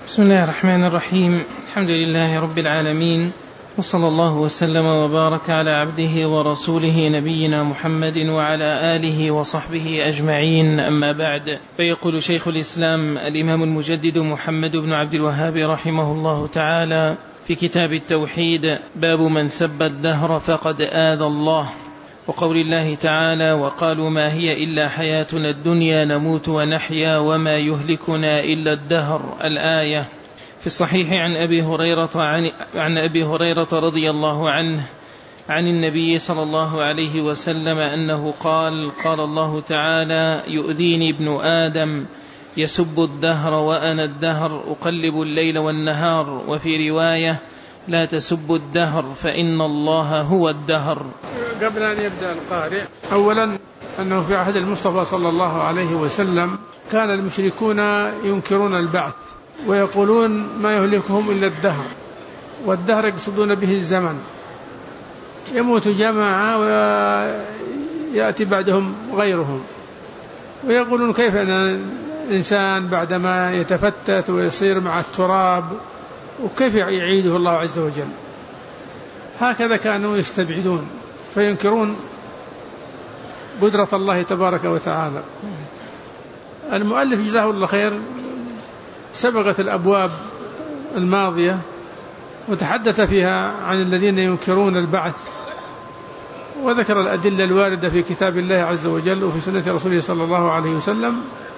بسم الله الرحمن الرحيم. الحمد لله رب العالمين، وصلى الله وسلم وبارك على عبده ورسوله نبينا محمد وعلى آله وصحبه أجمعين، أما بعد. فيقول شيخ الإسلام الإمام المجدد محمد بن عبد الوهاب رحمه الله تعالى في كتاب التوحيد: باب من سب الدهر فقد آذى الله. وقول الله تعالى: وقالوا ما هي إلا حياتنا الدنيا نموت ونحيا وما يهلكنا إلا الدهر، الآية. في الصحيح عن أبي هريرة رضي الله عنه عن النبي صلى الله عليه وسلم أنه قال: قال الله تعالى: يؤذيني ابن آدم يسب الدهر وأنا الدهر أقلب الليل والنهار. وفي رواية: لا تسبوا الدهر فإن الله هو الدهر. قبل أن يبدأ القارئ، أولا أنه في عهد المصطفى صلى الله عليه وسلم كان المشركون ينكرون البعث ويقولون ما يهلكهم إلا الدهر، والدهر يقصدون به الزمن، يموت جماعة ويأتي بعدهم غيرهم، ويقولون كيف أن الإنسان بعدما يتفتت ويصير مع التراب وكيف يعيده الله عز وجل. هكذا كانوا يستبعدون فينكرون قدرة الله تبارك وتعالى. المؤلف جزاه الله خير سبقت الأبواب الماضية وتحدث فيها عن الذين ينكرون البعث، وذكر الأدلة الواردة في كتاب الله عز وجل وفي سنة رسوله صلى الله عليه وسلم.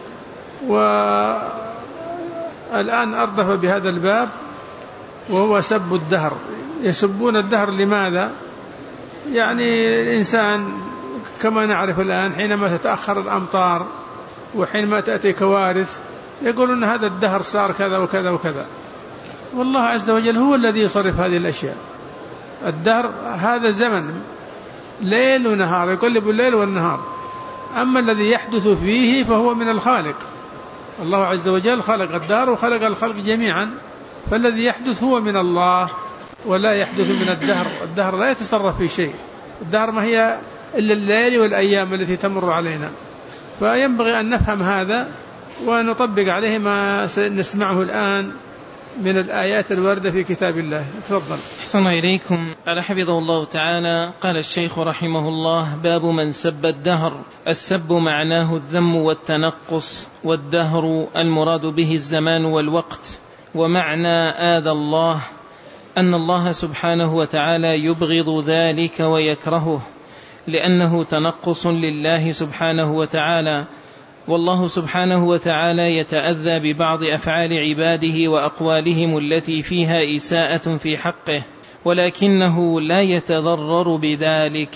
والآن أردف بهذا الباب وهو سب الدهر. يسبون الدهر لماذا؟ يعني الإنسان كما نعرف الآن حينما تتأخر الأمطار وحينما تأتي كوارث يقولون هذا الدهر صار كذا وكذا وكذا، والله عز وجل هو الذي يصرف هذه الأشياء. الدهر هذا زمن ليل ونهار، يقلب الليل والنهار، أما الذي يحدث فيه فهو من الخالق. الله عز وجل خلق الدهر وخلق الخلق جميعا، فالذي يحدث هو من الله ولا يحدث من الدهر. الدهر لا يتصرف في شيء، الدهر ما هي إلا الليل والأيام التي تمر علينا. فينبغي أن نفهم هذا ونطبق عليه ما نسمعه الآن من الآيات الواردة في كتاب الله. تفضل. أحسن إليكم. قال حفظه الله تعالى: قال الشيخ رحمه الله: باب من سب الدهر. السب معناه الذم والتنقص، والدهر المراد به الزمان والوقت. ومعنى آذى الله أن الله سبحانه وتعالى يبغض ذلك ويكرهه، لأنه تنقص لله سبحانه وتعالى، والله سبحانه وتعالى يتأذى ببعض أفعال عباده وأقوالهم التي فيها إساءة في حقه، ولكنه لا يتضرر بذلك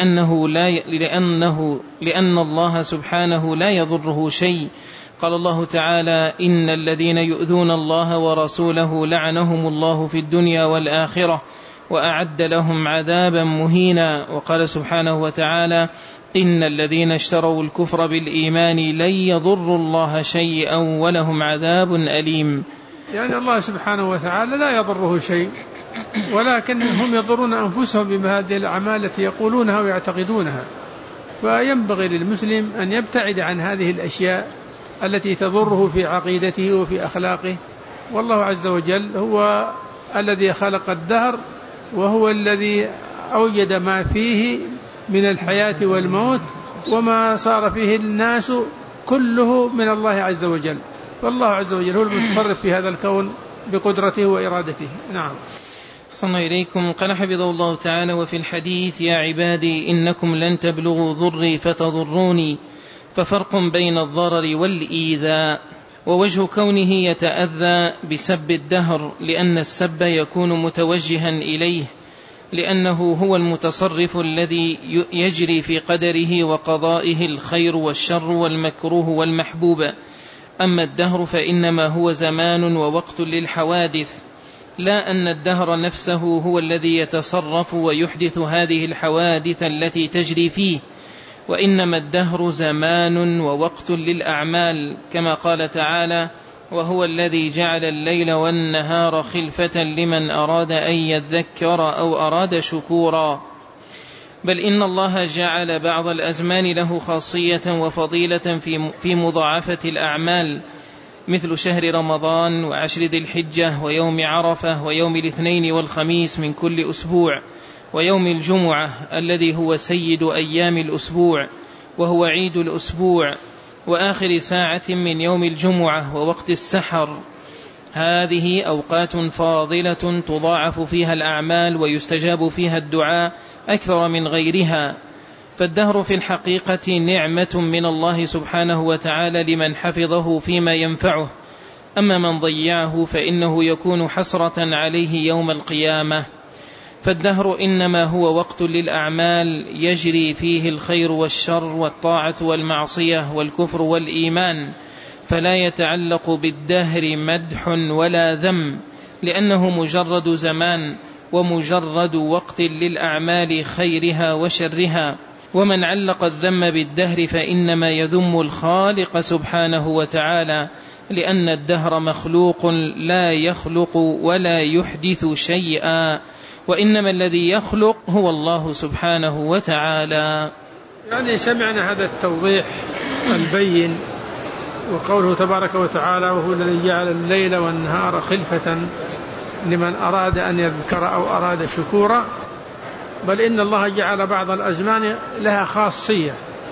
لأن الله سبحانه لا يضره شيء. قال الله تعالى: إن الذين يؤذون الله ورسوله لعنهم الله في الدنيا والآخرة وأعد لهم عذابا مهينا. وقال سبحانه وتعالى: إن الذين اشتروا الكفر بالإيمان لن يضروا الله شيئا ولهم عذاب أليم. يعني الله سبحانه وتعالى لا يضره شيء، ولكن هم يضرون أنفسهم بهذه الأعمال التي يقولونها ويعتقدونها. فينبغي للمسلم أن يبتعد عن هذه الأشياء التي تضره في عقيدته وفي أخلاقه. والله عز وجل هو الذي خلق الدهر، وهو الذي أوجد ما فيه من الحياة والموت، وما صار فيه الناس كله من الله عز وجل. فالله عز وجل هو المتصرف في هذا الكون بقدرته وإرادته. نعم. صلى إليكم. قال حفظه الله تعالى: وفي الحديث: يا عبادي إنكم لن تبلغوا ضري فتضروني، ففرق بين الضرر والإيذاء. ووجه كونه يتأذى بسب الدهر لأن السب يكون متوجها إليه، لأنه هو المتصرف الذي يجري في قدره وقضائه الخير والشر والمكروه والمحبوب. أما الدهر فإنما هو زمان ووقت للحوادث، لا أن الدهر نفسه هو الذي يتصرف ويحدث هذه الحوادث التي تجري فيه، وإنما الدهر زمان ووقت للأعمال، كما قال تعالى: وهو الذي جعل الليل والنهار خلفة لمن أراد أن يذكر أو أراد شكورا. بل إن الله جعل بعض الأزمان له خاصية وفضيلة في مضاعفة الأعمال، مثل شهر رمضان وعشر ذي الحجة ويوم عرفة ويوم الاثنين والخميس من كل أسبوع ويوم الجمعة الذي هو سيد أيام الأسبوع وهو عيد الأسبوع وآخر ساعة من يوم الجمعة ووقت السحر. هذه أوقات فاضلة تضاعف فيها الأعمال ويستجاب فيها الدعاء أكثر من غيرها. فالدهر في الحقيقة نعمة من الله سبحانه وتعالى لمن حفظه فيما ينفعه، أما من ضيعه فإنه يكون حسرة عليه يوم القيامة. فالدهر إنما هو وقت للأعمال يجري فيه الخير والشر والطاعة والمعصية والكفر والإيمان، فلا يتعلق بالدهر مدح ولا ذم، لأنه مجرد زمان ومجرد وقت للأعمال خيرها وشرها. ومن علق الذم بالدهر فإنما يذم الخالق سبحانه وتعالى، لأن الدهر مخلوق لا يخلق ولا يحدث شيئا، وإنما الذي يخلق هو الله سبحانه وتعالى. يعني سمعنا هذا التوضيح البين، وقوله تبارك وتعالى: وهو الذي جعل الليل والنهار خلفة لمن أراد أن يذكر أو أراد شكورا. بل إن الله جعل بعض الأزمان لها خاصية،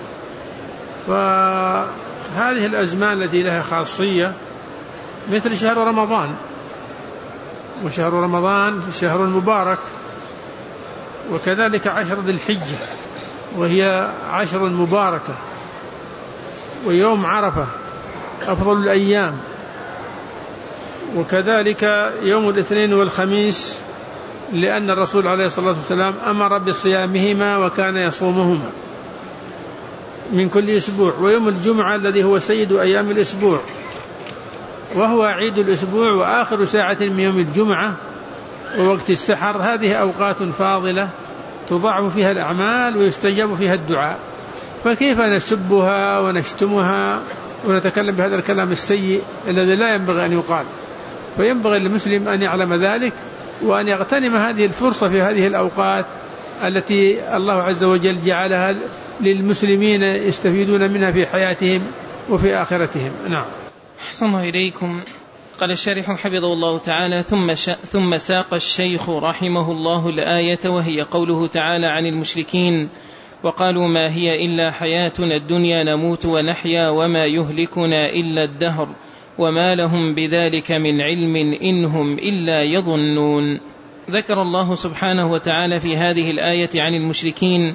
وهذه الأزمان التي لها خاصية مثل شهر رمضان، وشهر رمضان شهر مبارك، وكذلك عشر ذي الحجة وهي عشر مباركة، ويوم عرفة أفضل الأيام، وكذلك يوم الاثنين والخميس لأن الرسول عليه الصلاة والسلام أمر بصيامهما وكان يصومهما من كل أسبوع، ويوم الجمعة الذي هو سيد أيام الأسبوع وهو عيد الأسبوع وآخر ساعة من يوم الجمعة ووقت السحر. هذه أوقات فاضلة تضاعف فيها الأعمال ويستجاب فيها الدعاء، فكيف نسبها ونشتمها ونتكلم بهذا الكلام السيء الذي لا ينبغي أن يقال؟ فينبغي للمسلم أن يعلم ذلك وأن يغتنم هذه الفرصة في هذه الأوقات التي الله عز وجل جعلها للمسلمين يستفيدون منها في حياتهم وفي آخرتهم. نعم. أحسن الله إليكم. قال الشارح حفظه الله تعالى: ثم ساق الشيخ رحمه الله الآية، وهي قوله تعالى عن المشركين: وقالوا ما هي إلا حياتنا الدنيا نموت ونحيا وما يهلكنا إلا الدهر وما لهم بذلك من علم إن هم إلا يظنون. ذكر الله سبحانه وتعالى في هذه الآية عن المشركين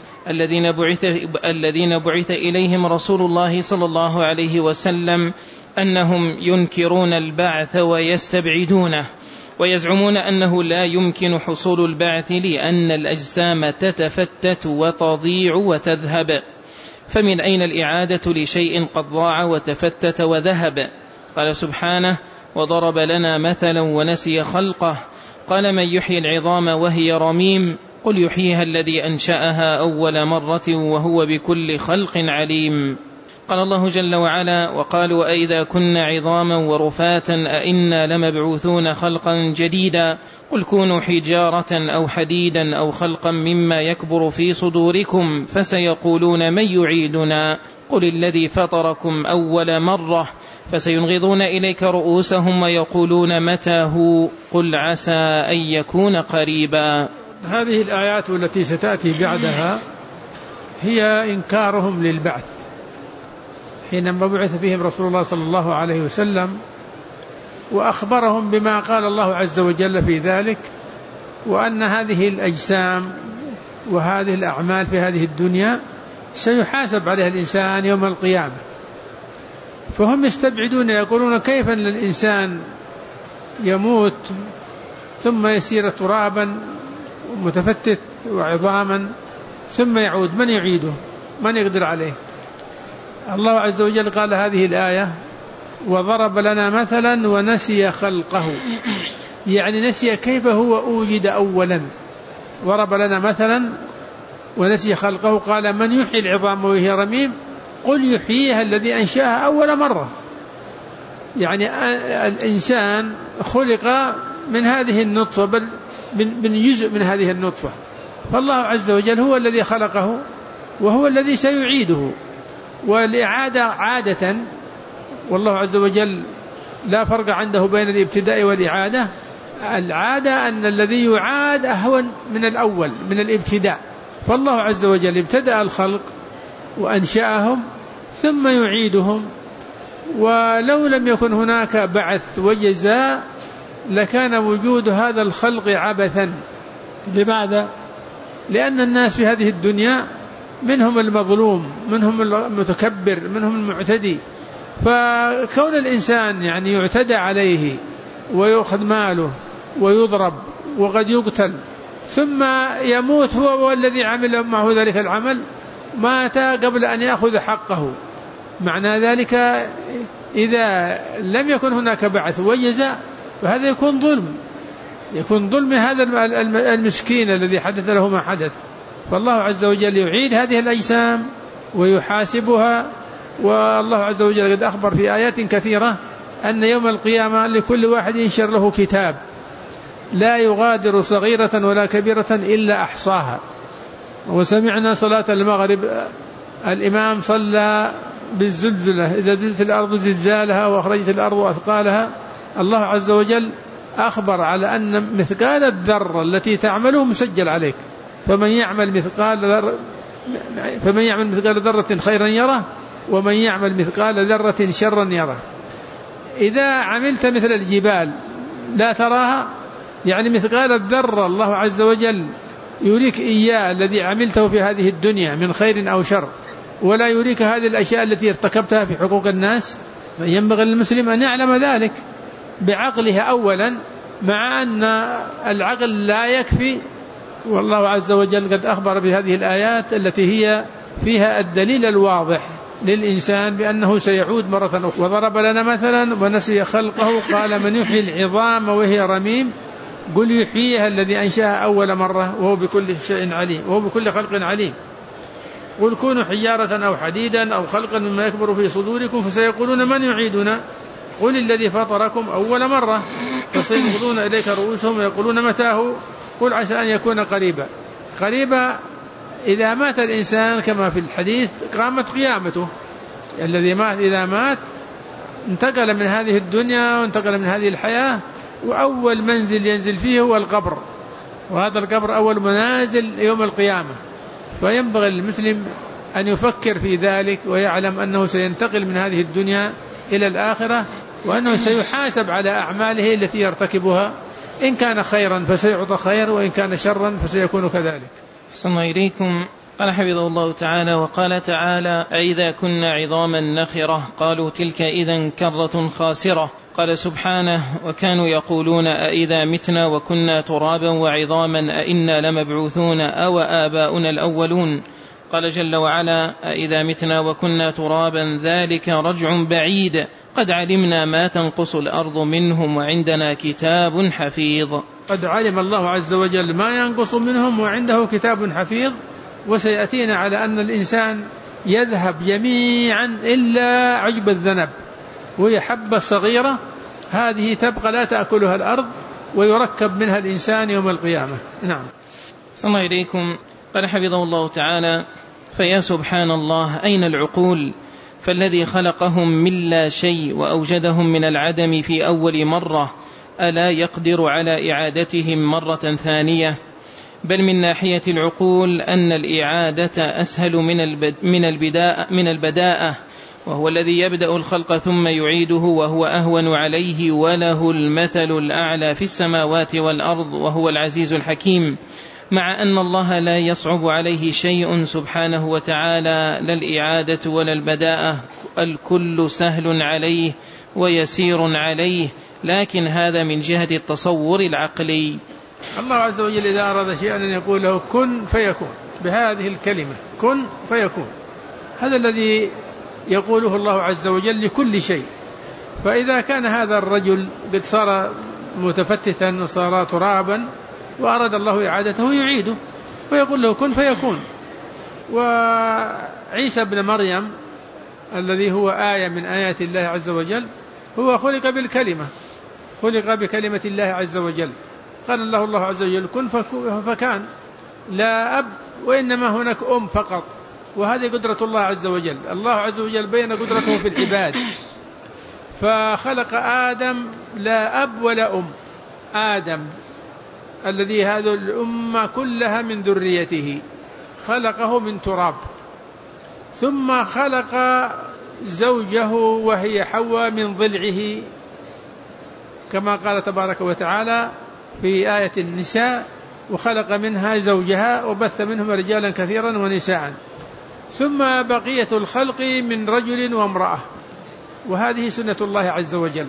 الذين بعث إليهم رسول الله صلى الله عليه وسلم أنهم ينكرون البعث ويستبعدونه، ويزعمون أنه لا يمكن حصول البعث لأن الأجسام تتفتت وتضيع وتذهب، فمن أين الإعادة لشيء قد ضاع وتفتت وذهب؟ قال سبحانه: وضرب لنا مثلا ونسي خلقه، قال من يحيي العظام وهي رميم، قل يحييها الذي أنشأها أول مرة وهو بكل خلق عليم. قال الله جل وعلا: وقالوا أئذا كنا عظاما ورفاتا أئنا لمبعوثون خلقا جديدا، قل كونوا حجارة أو حديدا أو خلقا مما يكبر في صدوركم فسيقولون من يعيدنا، قل الذي فطركم أول مرة، فسينغضون إليك رؤوسهم ويقولون متى هو، قل عسى أن يكون قريبا. هذه الآيات التي ستأتي بعدها هي إنكارهم للبعث حينما بعث فيهم رسول الله صلى الله عليه وسلم، وأخبرهم بما قال الله عز وجل في ذلك، وأن هذه الأجسام وهذه الأعمال في هذه الدنيا سيحاسب عليها الإنسان يوم القيامة. فهم يستبعدون، يقولون كيف أن الإنسان يموت ثم يسير ترابا متفتت وعظاما ثم يعود، من يعيده؟ من يقدر عليه؟ الله عز وجل قال هذه الآية: وضرب لنا مثلا ونسي خلقه، يعني نسي كيف هو أوجد أولا. ضرب لنا مثلا ونسي خلقه، قال من يحيي العظام وهي رميم، قل يحييها الذي أنشأها أول مرة. يعني الإنسان خلق من هذه النطفة، بل من جزء من هذه النطفة، فالله عز وجل هو الذي خلقه وهو الذي سيعيده. والإعادة عادة والله عز وجل لا فرق عنده بين الابتداء والإعادة. العادة أن الذي يعاد أهون من الأول من الابتداء، فالله عز وجل ابتدأ الخلق وأنشأهم ثم يعيدهم، ولو لم يكن هناك بعث وجزاء لكان وجود هذا الخلق عبثا. لماذا؟ لأن الناس في هذه الدنيا منهم المظلوم، منهم المتكبر، منهم المعتدي، فكون الإنسان يعني يعتدى عليه ويأخذ ماله ويضرب وقد يقتل ثم يموت هو والذي عمل معه ذلك العمل، مات قبل أن يأخذ حقه، معنى ذلك إذا لم يكن هناك بعث وجزاء فهذا يكون ظلم، يكون ظلم هذا المسكين الذي حدث له ما حدث. فالله عز وجل يعيد هذه الأجسام ويحاسبها، والله عز وجل قد أخبر في آيات كثيرة أن يوم القيامة لكل واحد ينشر له كتاب لا يغادر صغيرة ولا كبيرة إلا أحصاها. وسمعنا صلاة المغرب الإمام صلى بالزلزلة إذا زلزلت الأرض زلزالها وأخرجت الأرض أثقالها. الله عز وجل أخبر على أن مثقال الذرة التي تعمله مسجل عليك، فمن يعمل مثقال ذرة خيرا يره ومن يعمل مثقال ذرة شرا يره. إذا عملت مثل الجبال لا تراها، يعني مثقال الذرة الله عز وجل يريك إياه الذي عملته في هذه الدنيا من خير أو شر، ولا يريك هذه الأشياء التي ارتكبتها في حقوق الناس. ينبغي للمسلم أن يعلم ذلك بعقله أولا، مع أن العقل لا يكفي، والله عز وجل قد أخبر بهذه الآيات التي هي فيها الدليل الواضح للإنسان بأنه سيعود مرة أخرى. وضرب لنا مثلا ونسي خلقه قال من يحيي العظام وهي رميم قل يحييها الذي أنشأها أول مرة وهو بكل شيء عليم وهو بكل خلق عليم. قل كونوا حجارة أو حديدا أو خلقا مما يكبر في صدوركم فسيقولون من يعيدنا قل الذي فطركم أول مرة فسينغضون إليك رؤوسهم ويقولون متاه قل عسى أن يكون قريبا. إذا مات الإنسان كما في الحديث قامت قيامته. الذي مات إذا مات انتقل من هذه الدنيا وانتقل من هذه الحياة، وأول منزل ينزل فيه هو القبر، وهذا القبر أول منازل يوم القيامة. فينبغي للمسلم أن يفكر في ذلك ويعلم أنه سينتقل من هذه الدنيا إلى الآخرة، وأنه سيحاسب على أعماله التي يرتكبها، إن كان خيرا فسيعطى خير وإن كان شرا فسيكون كذلك. أحسن الله إليكم. قال حفظه الله تعالى: وقال تعالى: أإذا كنا عظاما نخرة قالوا تلك إذا كرة خاسرة. قال سبحانه: وكانوا يقولون أإذا متنا وكنا ترابا وعظاما أإنا لمبعوثون أو آباؤنا الأولون. قال جل وعلا: أإذا متنا وكنا ترابا ذلك رجع بعيد قد علمنا ما تنقص الأرض منهم وعندنا كتاب حفيظ. قد علم الله عز وجل ما ينقص منهم وعنده كتاب حفيظ. وسيأتينا على أن الإنسان يذهب جميعا إلا عجب الذنب، وهي حبة صغيرة هذه تبقى لا تأكلها الأرض ويركب منها الإنسان يوم القيامة. نعم. صلى الله عليكم. قال حفظه الله تعالى: فيا سبحان الله أين العقول؟ فالذي خلقهم من لا شيء وأوجدهم من العدم في أول مرة ألا يقدر على إعادتهم مرة ثانية؟ بل من ناحية العقول أن الإعادة أسهل من البداءة، وهو الذي يبدأ الخلق ثم يعيده وهو أهون عليه، وله المثل الأعلى في السماوات والأرض وهو العزيز الحكيم. مع أن الله لا يصعب عليه شيء سبحانه وتعالى، لا الإعادة ولا البداءة، الكل سهل عليه ويسير عليه، لكن هذا من جهة التصور العقلي. الله عز وجل إذا أراد شيئا أن يقول له كن فيكون، بهذه الكلمة كن فيكون، هذا الذي يقوله الله عز وجل لكل شيء. فإذا كان هذا الرجل قد صار متفتتا وصار ترابا وأراد الله إعادته يعيده ويقول له كن فيكون. وعيسى بن مريم الذي هو آية من آيات الله عز وجل هو خلق بالكلمة، خلق بكلمة الله عز وجل. قال الله عز وجل كن فكان، لا أب وإنما هناك أم فقط، وهذه قدرة الله عز وجل. الله عز وجل بين قدرته في العباد، فخلق آدم لا أب ولا أم، آدم الذي هذه الأمة كلها من ذريته خلقه من تراب، ثم خلق زوجه وهي حواء من ضلعه كما قال تبارك وتعالى في آية النساء: وخلق منها زوجها وبث منهما رجالا كثيرا ونساء. ثم بقية الخلق من رجل وامرأة، وهذه سنة الله عز وجل.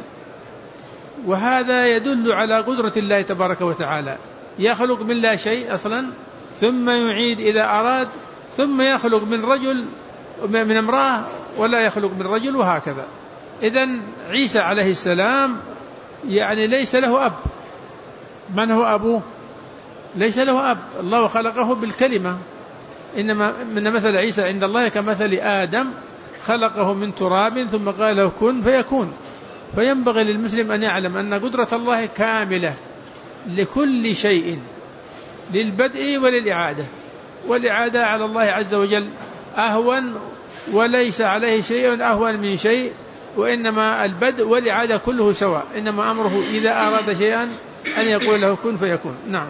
وهذا يدل على قدرة الله تبارك وتعالى، يخلق من لا شيء أصلا ثم يعيد إذا أراد، ثم يخلق من رجل من امرأة ولا يخلق من رجل، وهكذا. إذن عيسى عليه السلام يعني ليس له أب. من هو أبوه؟ ليس له أب، الله خلقه بالكلمة، إنما من مثل عيسى عند الله كمثل آدم خلقه من تراب ثم قال له كن فيكون. فينبغي للمسلم أن يعلم أن قدرة الله كاملة لكل شيء، للبدء وللإعادة، والإعادة على الله عز وجل أهون، وليس عليه شيء أهون من شيء، وإنما البدء والإعادة كله سواء، إنما أمره إذا أراد شيئا أن يقول له كن فيكون. نعم.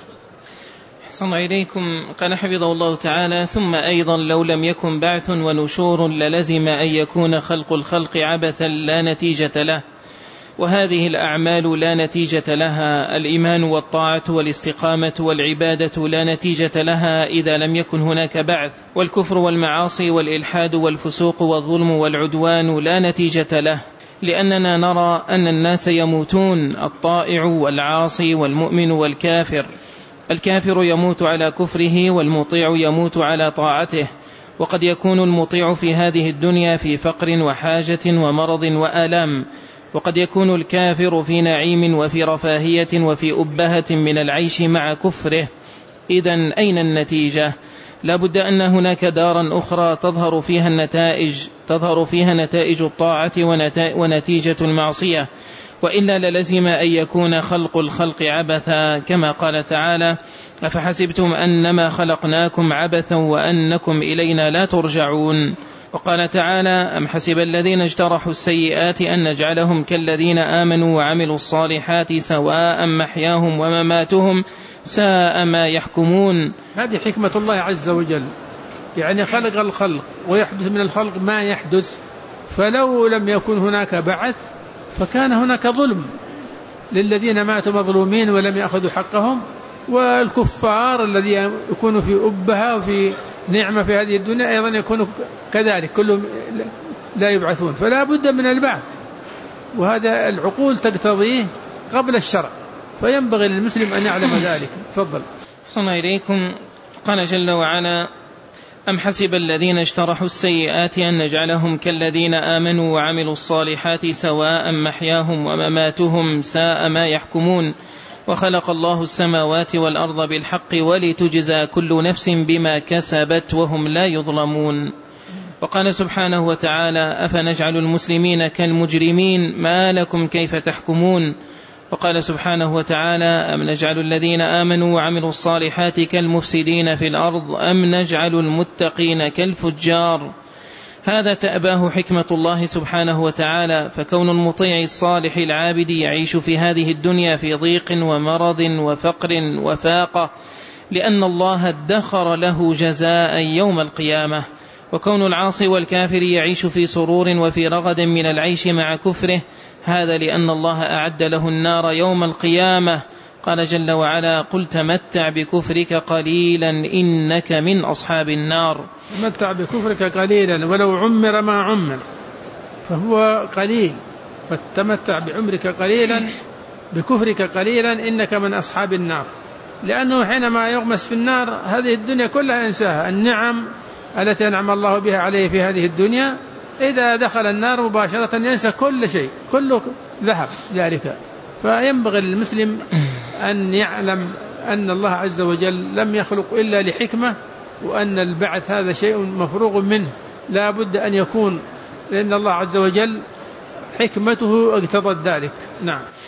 أحسن إليكم. قال حفظه الله تعالى: ثم أيضا لو لم يكن بعث ونشور للزم أن يكون خلق الخلق عبثا لا نتيجة له، وهذه الأعمال لا نتيجة لها، الإيمان والطاعة والاستقامة والعبادة لا نتيجة لها إذا لم يكن هناك بعث، والكفر والمعاصي والإلحاد والفسوق والظلم والعدوان لا نتيجة له، لأننا نرى أن الناس يموتون، الطائع والعاصي والمؤمن والكافر. الكافر يموت على كفره، والمطيع يموت على طاعته. وقد يكون المطيع في هذه الدنيا في فقر وحاجة ومرض وآلام، وقد يكون الكافر في نعيم وفي رفاهية وفي أبهة من العيش مع كفره. إذن أين النتيجة؟ لا بد أن هناك دارا أخرى تظهر فيها نتائج الطاعة ونتيجة المعصية، وإلا للزم أن يكون خلق الخلق عبثا، كما قال تعالى: أفحسبتم أنما خلقناكم عبثا وأنكم إلينا لا ترجعون. وقال تعالى: أم حسب الذين اجترحوا السيئات أن نجعلهم كالذين آمنوا وعملوا الصالحات سواء محياهم ومماتهم ساء ما يحكمون. هذه حكمة الله عز وجل، يعني خلق الخلق ويحدث من الخلق ما يحدث، فلو لم يكن هناك بعث فكان هناك ظلم للذين ماتوا مظلومين ولم يأخذوا حقهم، والكفار الذي يكون في أبها وفي نعمة في هذه الدنيا أيضا يكون كذلك، كلهم لا يبعثون. فلا بد من البعث، وهذا العقول تقتضيه قبل الشرع، فينبغي للمسلم أن يعلم ذلك. تفضل. صلى إليكم. قال جل وعلا: أم حسب الذين اجترحوا السيئات أن نجعلهم كالذين آمنوا وعملوا الصالحات سواء محياهم ومماتهم ساء ما يحكمون. وخلق الله السماوات والأرض بالحق ولتجزى كل نفس بما كسبت وهم لا يظلمون. وقال سبحانه وتعالى: أفنجعل المسلمين كالمجرمين ما لكم كيف تحكمون. وقال سبحانه وتعالى: أم نجعل الذين آمنوا وعملوا الصالحات كالمفسدين في الأرض أم نجعل المتقين كالفجار. هذا تأباه حكمة الله سبحانه وتعالى، فكون المطيع الصالح العابد يعيش في هذه الدنيا في ضيق ومرض وفقر وفاقة، لأن الله ادخر له جزاء يوم القيامة. وكون العاصي والكافر يعيش في سرور وفي رغد من العيش مع كفره، هذا لأن الله أعد له النار يوم القيامة. قال جل وعلا: قل تمتع بكفرك قليلا إنك من أصحاب النار. تمتع بكفرك قليلا ولو عمر ما عمر فهو قليل، فتمتع بعمرك قليلا بكفرك قليلا إنك من أصحاب النار. لأنه حينما يغمس في النار هذه الدنيا كلها ينساها، النعم التي أنعم الله بها عليه في هذه الدنيا، إذا دخل النار مباشرة ينسى كل شيء، كله ذهب ذلك. فينبغي للمسلم أن يعلم أن الله عز وجل لم يخلق إلا لحكمة، وأن البعث هذا شيء مفروغ منه لا بد أن يكون، لأن الله عز وجل حكمته اقتضت ذلك. نعم.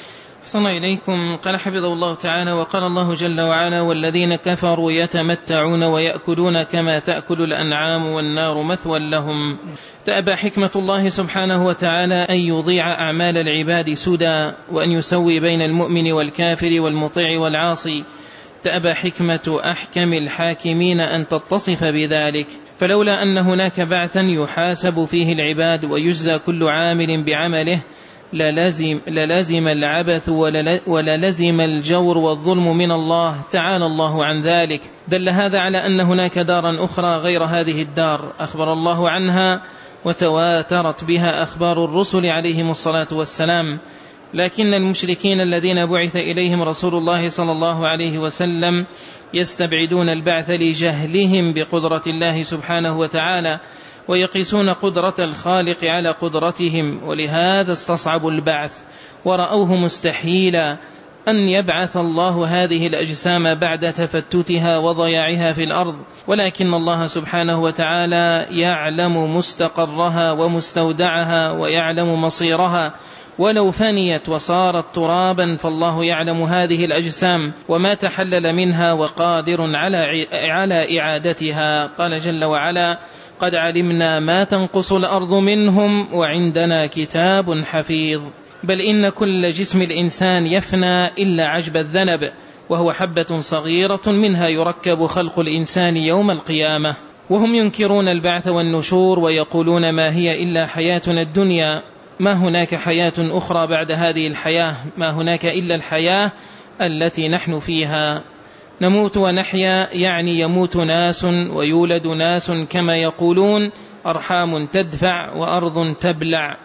أحسن إليكم. قال حفظه الله تعالى: وقال الله جل وعلا: والذين كفروا يتمتعون ويأكلون كما تأكل الأنعام والنار مثوى لهم. تأبى حكمة الله سبحانه وتعالى أن يضيع أعمال العباد سدى، وأن يسوي بين المؤمن والكافر والمطيع والعاصي. تأبى حكمة أحكم الحاكمين أن تتصف بذلك، فلولا أن هناك بعثا يحاسب فيه العباد ويجزى كل عامل بعمله للزم العبث وللزم الجور والظلم من الله تعالى الله عن ذلك. دل هذا على أن هناك دارا أخرى غير هذه الدار أخبر الله عنها وتواترت بها أخبار الرسل عليهم الصلاة والسلام، لكن المشركين الذين بعث إليهم رسول الله صلى الله عليه وسلم يستبعدون البعث لجهلهم بقدرة الله سبحانه وتعالى، ويقيسون قدرة الخالق على قدرتهم، ولهذا استصعبوا البعث ورأوه مستحيلا أن يبعث الله هذه الأجسام بعد تفتتها وضياعها في الأرض، ولكن الله سبحانه وتعالى يعلم مستقرها ومستودعها ويعلم مصيرها، ولو فنيت وصارت ترابا فالله يعلم هذه الأجسام وما تحلل منها وقادر على إعادتها. قال جل وعلا: قد علمنا ما تنقص الأرض منهم وعندنا كتاب حفيظ. بل إن كل جسم الإنسان يفنى إلا عجب الذنب، وهو حبة صغيرة منها يركب خلق الإنسان يوم القيامة. وهم ينكرون البعث والنشور ويقولون ما هي إلا حياتنا الدنيا، ما هناك حياة أخرى بعد هذه الحياة، ما هناك إلا الحياة التي نحن فيها. نموت ونحيا، يعني يموت ناس ويولد ناس، كما يقولون: أرحام تدفع وأرض تبلع.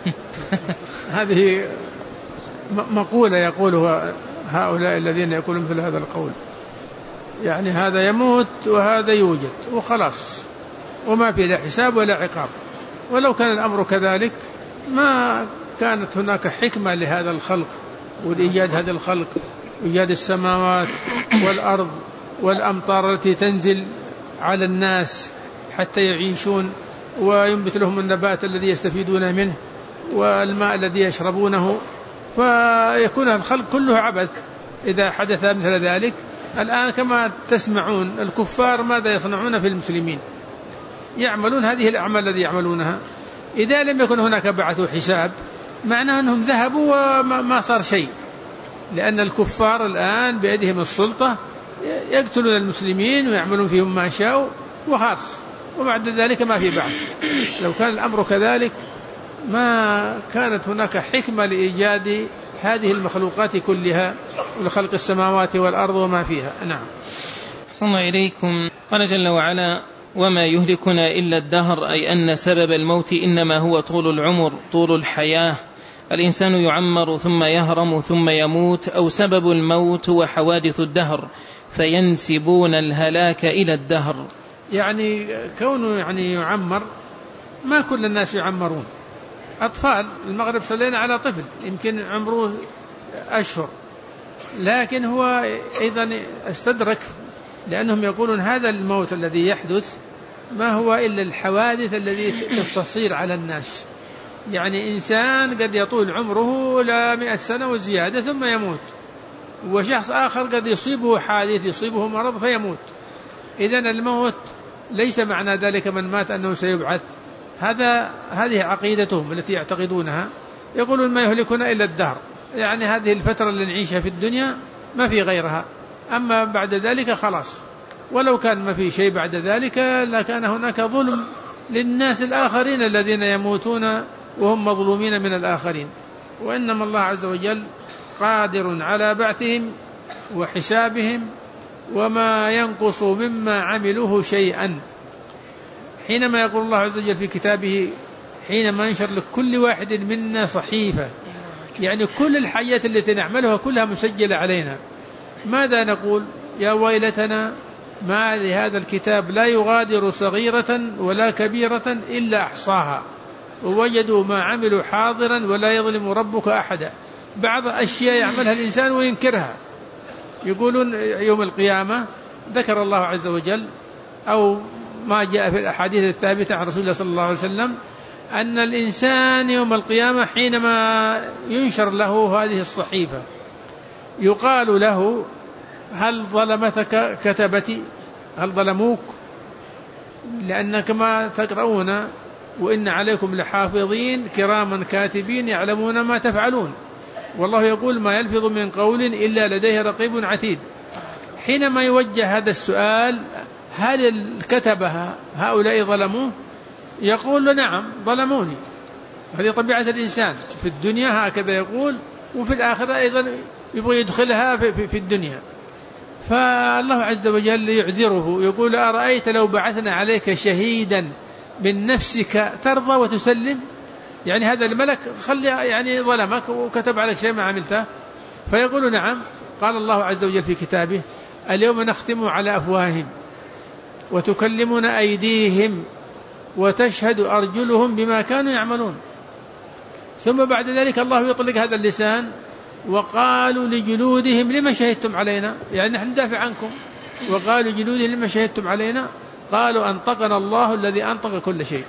هذه مقولة يقولها هؤلاء الذين يقولون مثل هذا القول، يعني هذا يموت وهذا يوجد وخلاص، وما في لا حساب ولا عقاب. ولو كان الأمر كذلك ما كانت هناك حكمة لهذا الخلق والإيجاد هذا الخلق، إيجاد السماوات والأرض والأمطار التي تنزل على الناس حتى يعيشون، وينبت لهم النبات الذي يستفيدون منه والماء الذي يشربونه، فيكون الخلق كله عبث إذا حدث مثل ذلك. الآن كما تسمعون الكفار ماذا يصنعون في المسلمين؟ يعملون هذه الأعمال التي يعملونها. إذا لم يكن هناك بعث وحساب معناه أنهم ذهبوا وما صار شيء، لأن الكفار الآن بيدهم السلطة، يقتلون المسلمين ويعملون فيهم ما شاءوا وخاص، وبعد ذلك ما في بعث. لو كان الأمر كذلك ما كانت هناك حكمة لإيجاد هذه المخلوقات كلها ولخلق السماوات والأرض وما فيها. نعم. صلى إليكم. قال جل وعلا: وما يهلكنا إلا الدهر، أي أن سبب الموت إنما هو طول العمر، طول الحياة. الإنسان يعمر ثم يهرم ثم يموت، أو سبب الموت هو حوادث الدهر، فينسبون الهلاك إلى الدهر. يعني كونه يعمر، ما كل الناس يعمرون. أطفال المغرب صلينا على طفل يمكن عمره أشهر، لكن هو أيضا استدرك، لأنهم يقولون هذا الموت الذي يحدث ما هو إلا الحوادث التي تصير على الناس. يعني إنسان قد يطول عمره لا 100 سنة وزيادة ثم يموت، وشخص آخر قد يصيبه حادث، يصيبه مرض فيموت. إذن الموت ليس معنى ذلك من مات أنه سيبعث. هذه عقيدتهم التي يعتقدونها، يقولون ما يهلكنا إلا الدهر، يعني هذه الفترة اللي نعيشها في الدنيا ما في غيرها، أما بعد ذلك خلاص. ولو كان ما في شيء بعد ذلك لكان هناك ظلم للناس الآخرين الذين يموتون وهم مظلومين من الآخرين. وإنما الله عز وجل قادر على بعثهم وحسابهم وما ينقص مما عملوه شيئا. حينما يقول الله عز وجل في كتابه: حينما ينشر لكل واحد منا صحيفة، يعني كل الحيات التي نعملها كلها مسجلة علينا. ماذا نقول؟ يا ويلتنا ما لهذا الكتاب لا يغادر صغيرة ولا كبيرة إلا أحصاها ووجدوا ما عملوا حاضرا ولا يظلم ربك أحدا. بعض أشياء يعملها الإنسان وينكرها. يقولون يوم القيامة ذكر الله عز وجل أو ما جاء في الأحاديث الثابتة عن رسول الله صلى الله عليه وسلم أن الإنسان يوم القيامة حينما ينشر له هذه الصحيفة يقال له هل ظلمتك كتبتي، هل ظلموك؟ لأن كما تقرؤون وإن عليكم لحافظين كراما كاتبين يعلمون ما تفعلون، والله يقول ما يلفظ من قول إلا لديه رقيب عتيد. حينما يوجه هذا السؤال هل الكتبة هؤلاء ظلموه؟ يقول له نعم ظلموني. هذه طبيعة الإنسان في الدنيا هكذا يقول، وفي الآخرة أيضا يبغى يدخلها في الدنيا. فالله عز وجل يعذره يقول أرأيت لو بعثنا عليك شهيدا من نفسك ترضى وتسلم؟ يعني هذا الملك خلي يعني ظلمك وكتب عليك شيء ما عملته. فيقول نعم. قال الله عز وجل في كتابه اليوم نختم على أفواههم وتكلمنا أيديهم وتشهد أرجلهم بما كانوا يعملون. ثم بعد ذلك الله يطلق هذا اللسان وقالوا لجلودهم لما شهدتم علينا، يعني نحن ندافع عنكم. وقالوا لجلودهم لما شهدتم علينا؟ قالوا أنطقنا الله الذي أنطق كل شيء.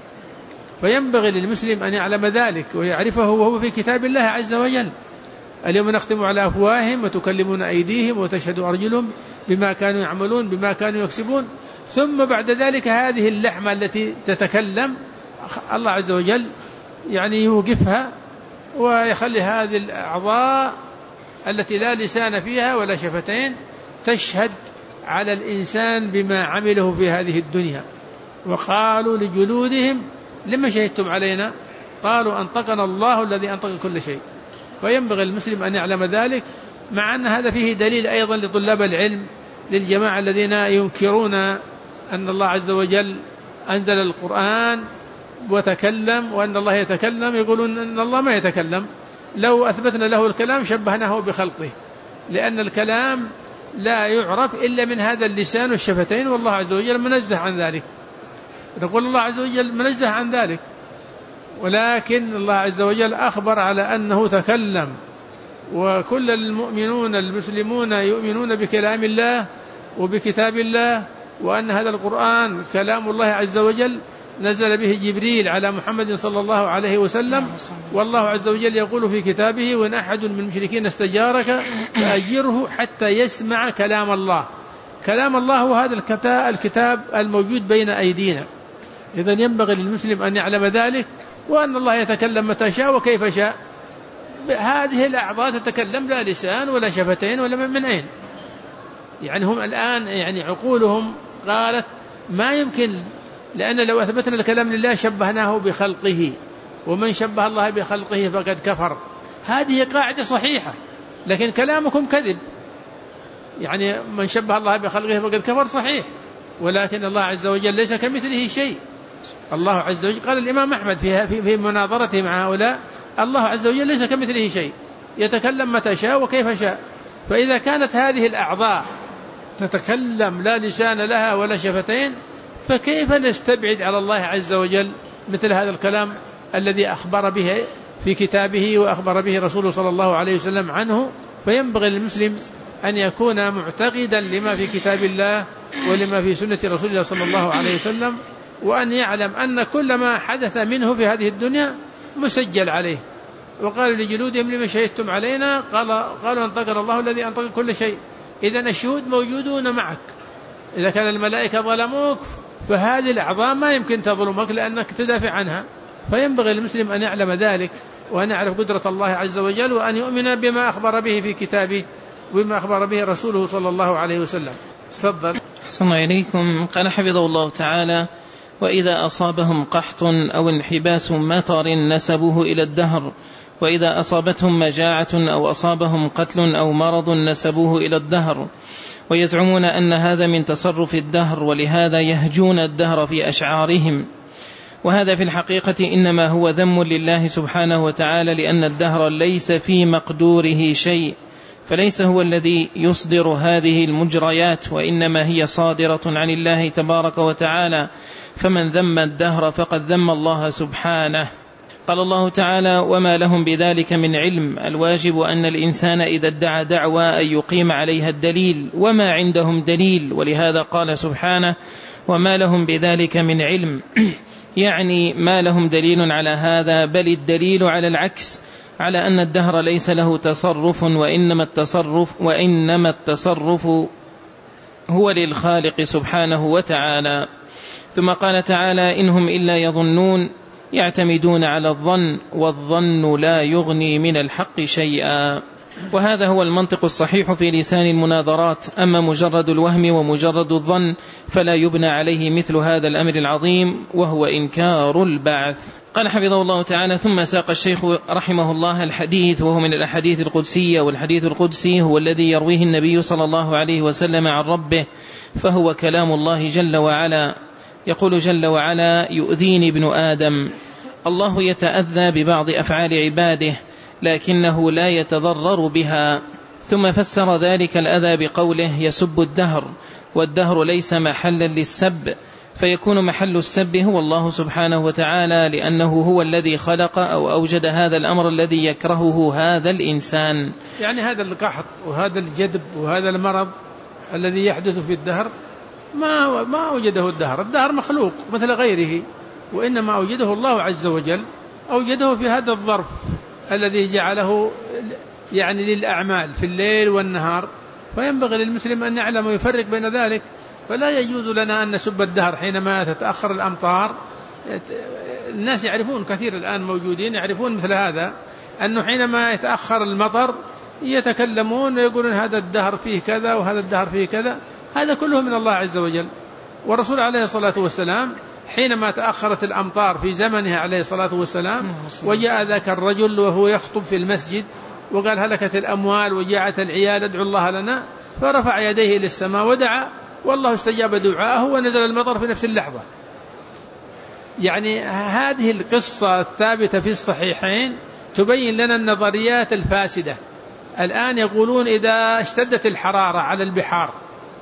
فينبغي للمسلم أن يعلم ذلك ويعرفه وهو في كتاب الله عز وجل. اليوم نختم على أفواههم وتكلمون أيديهم وتشهد أرجلهم بما كانوا يعملون بما كانوا يكسبون. ثم بعد ذلك هذه اللحمة التي تتكلم الله عز وجل يعني يوقفها ويخلي هذه الأعضاء التي لا لسان فيها ولا شفتين تشهد على الإنسان بما عمله في هذه الدنيا. وقالوا لجلودهم لما شهدتم علينا؟ قالوا أنطقنا الله الذي أنطق كل شيء. فينبغي المسلم أن يعلم ذلك، مع أن هذا فيه دليل أيضا لطلاب العلم، للجماعة الذين ينكرون أن الله عز وجل أنزل القرآن وتكلم وأن الله يتكلم، يقولون أن الله ما يتكلم. لو أثبتنا له الكلام شبهناه بخلقه، لأن الكلام لا يعرف إلا من هذا اللسان والشفتين، والله عز وجل منزه عن ذلك. نقول الله عز وجل منزه عن ذلك، ولكن الله عز وجل أخبر على أنه تكلم. وكل المؤمنون المسلمون يؤمنون بكلام الله وبكتاب الله، وأن هذا القرآن كلام الله عز وجل نزل به جبريل على محمد صلى الله عليه وسلم. والله عز وجل يقول في كتابه وإن أحد من المشركين استجارك فأجره حتى يسمع كلام الله. كلام الله هو هذا الكتاب الموجود بين أيدينا. إذن ينبغي للمسلم أن يعلم ذلك، وأن الله يتكلم متى شاء وكيف شاء. هذه الأعضاء تتكلم لا لسان ولا شفتين ولا من أين. يعني هم الآن يعني عقولهم قالت ما يمكن، لأن لو أثبتنا الكلام لله شبهناه بخلقه، ومن شبه الله بخلقه فقد كفر. هذه قاعدة صحيحة، لكن كلامكم كذب. يعني من شبه الله بخلقه فقد كفر صحيح، ولكن الله عز وجل ليس كمثله شيء. الله عز وجل قال الإمام أحمد في مناظرته مع هؤلاء الله عز وجل ليس كمثله شيء، يتكلم متى شاء وكيف شاء. فإذا كانت هذه الأعضاء تتكلم لا لسان لها ولا شفتين، فكيف نستبعد على الله عز وجل مثل هذا الكلام الذي أخبر به في كتابه وأخبر به رسوله صلى الله عليه وسلم عنه. فينبغي للمسلم أن يكون معتقدا لما في كتاب الله ولما في سنة رسول الله صلى الله عليه وسلم، وأن يعلم أن كل ما حدث منه في هذه الدنيا مسجل عليه. وقالوا لجلودهم لما شهدتم علينا؟ قالوا أنطقنا الله الذي أنطق كل شيء. إذن الشهود موجودون معك. إذا كان الملائكة ظلموك فهذه الأعضاء ما يمكن تظلمك لأنك تدافع عنها. فينبغي المسلم أن يعلم ذلك، وأن يعرف قدرة الله عز وجل، وأن يؤمن بما أخبر به في كتابه وبما أخبر به رسوله صلى الله عليه وسلم. تفضل. أحسن إليكم. قال حفظه الله تعالى: وإذا أصابهم قحط أو انحباس مطر نسبوه إلى الدهر، وإذا أصابتهم مجاعة أو أصابهم قتل أو مرض نسبوه إلى الدهر، ويزعمون أن هذا من تصرف الدهر، ولهذا يهجون الدهر في أشعارهم. وهذا في الحقيقة إنما هو ذم لله سبحانه وتعالى، لأن الدهر ليس في مقدوره شيء، فليس هو الذي يصدر هذه المجريات، وإنما هي صادرة عن الله تبارك وتعالى. فمن ذم الدهر فقد ذم الله سبحانه. قال الله تعالى: وما لهم بذلك من علم. الواجب أن الإنسان إذا ادعى دعوى أن يقيم عليها الدليل، وما عندهم دليل. ولهذا قال سبحانه: وما لهم بذلك من علم، يعني ما لهم دليل على هذا، بل الدليل على العكس، على أن الدهر ليس له تصرف وإنما التصرف هو للخالق سبحانه وتعالى. ثم قال تعالى: إنهم إلا يظنون يعتمدون على الظن والظن لا يغني من الحق شيئا. وهذا هو المنطق الصحيح في لسان المناظرات. أما مجرد الوهم ومجرد الظن فلا يبنى عليه مثل هذا الأمر العظيم وهو إنكار البعث. قال حفظه الله تعالى: ثم ساق الشيخ رحمه الله الحديث، وهو من الأحاديث القدسية، والحديث القدسي هو الذي يرويه النبي صلى الله عليه وسلم عن ربه، فهو كلام الله جل وعلا. يقول جل وعلا: يؤذيني ابن آدم. الله يتأذى ببعض أفعال عباده لكنه لا يتضرر بها. ثم فسر ذلك الأذى بقوله: يسب الدهر، والدهر ليس محلا للسب، فيكون محل السب هو الله سبحانه وتعالى، لأنه هو الذي خلق أو أوجد هذا الأمر الذي يكرهه هذا الإنسان. يعني هذا القحط وهذا الجدب وهذا المرض الذي يحدث في الدهر ما أوجده الدهر. الدهر مخلوق مثل غيره، وإنما أوجده الله عز وجل، أوجده في هذا الظرف الذي جعله يعني للأعمال في الليل والنهار. فينبغي للمسلم أن يعلم ويفرق بين ذلك. فلا يجوز لنا أن نسب الدهر حينما تتأخر الأمطار. الناس يعرفون، كثير الآن موجودين يعرفون مثل هذا، أنه حينما يتأخر المطر يتكلمون ويقولون هذا الدهر فيه كذا وهذا الدهر فيه كذا. هذا كله من الله عز وجل. والرسول عليه الصلاة والسلام حينما تأخرت الأمطار في زمنه عليه الصلاة والسلام، وجاء ذاك الرجل وهو يخطب في المسجد وقال: هلكت الأموال وجاعت العيال، ادعوا الله لنا. فرفع يديه للسماء ودعا، والله استجاب دعاءه ونزل المطر في نفس اللحظة. يعني هذه القصة الثابتة في الصحيحين تبين لنا النظريات الفاسدة. الآن يقولون إذا اشتدت الحرارة على البحار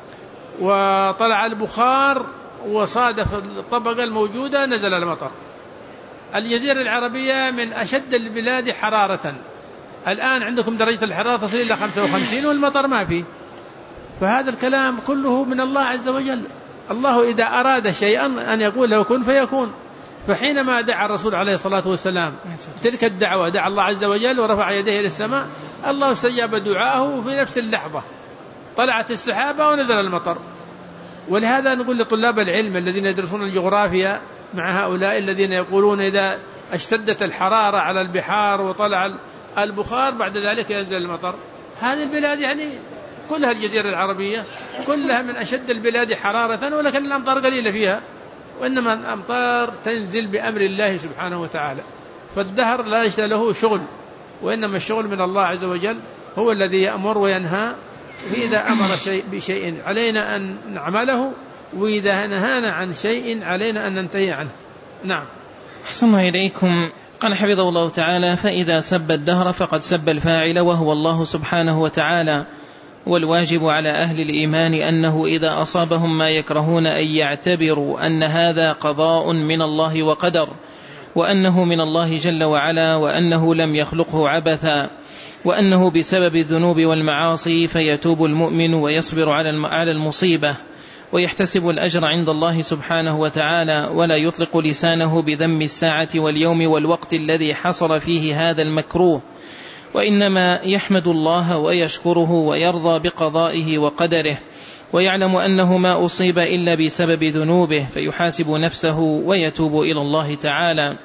وطلع البخار وصادف الطبقة الموجودة نزل المطر. الجزيرة العربية من أشد البلاد حرارة، الآن عندكم درجة الحرارة تصل إلى 55 والمطر ما فيه. فهذا الكلام كله من الله عز وجل. الله إذا أراد شيئا أن يقول له كن فيكون. فحينما دعا الرسول عليه الصلاة والسلام تلك الدعوة، دعا الله عز وجل ورفع يديه للسماء، الله استجاب دعاءه في نفس اللحظة، طلعت السحابة ونزل المطر. ولهذا نقول لطلاب العلم الذين يدرسون الجغرافيا مع هؤلاء الذين يقولون إذا اشتدت الحرارة على البحار وطلع البخار بعد ذلك ينزل المطر، هذه البلاد يعني كلها الجزيرة العربية كلها من أشد البلاد حرارة، ولكن الأمطار قليلة فيها، وإنما الأمطار تنزل بأمر الله سبحانه وتعالى. فالدهر لا ليس له شغل، وإنما الشغل من الله عز وجل، هو الذي يأمر وينهى. إذا أمر بشيء علينا أن نعمله، وإذا نهانا عن شيء علينا أن ننتهي عنه. نعم. أحسن إليكم. قال حفظه الله تعالى: فإذا سب الدهر فقد سب الفاعل وهو الله سبحانه وتعالى. والواجب على أهل الإيمان أنه إذا أصابهم ما يكرهون أن يعتبروا أن هذا قضاء من الله وقدر، وأنه من الله جل وعلا، وأنه لم يخلقه عبثا، وأنه بسبب الذنوب والمعاصي فيتوب المؤمن ويصبر على المصيبة ويحتسب الأجر عند الله سبحانه وتعالى، ولا يطلق لسانه بذم الساعة واليوم والوقت الذي حصل فيه هذا المكروه، وإنما يحمد الله ويشكره ويرضى بقضائه وقدره، ويعلم أنه ما أصيب إلا بسبب ذنوبه، فيحاسب نفسه ويتوب إلى الله تعالى.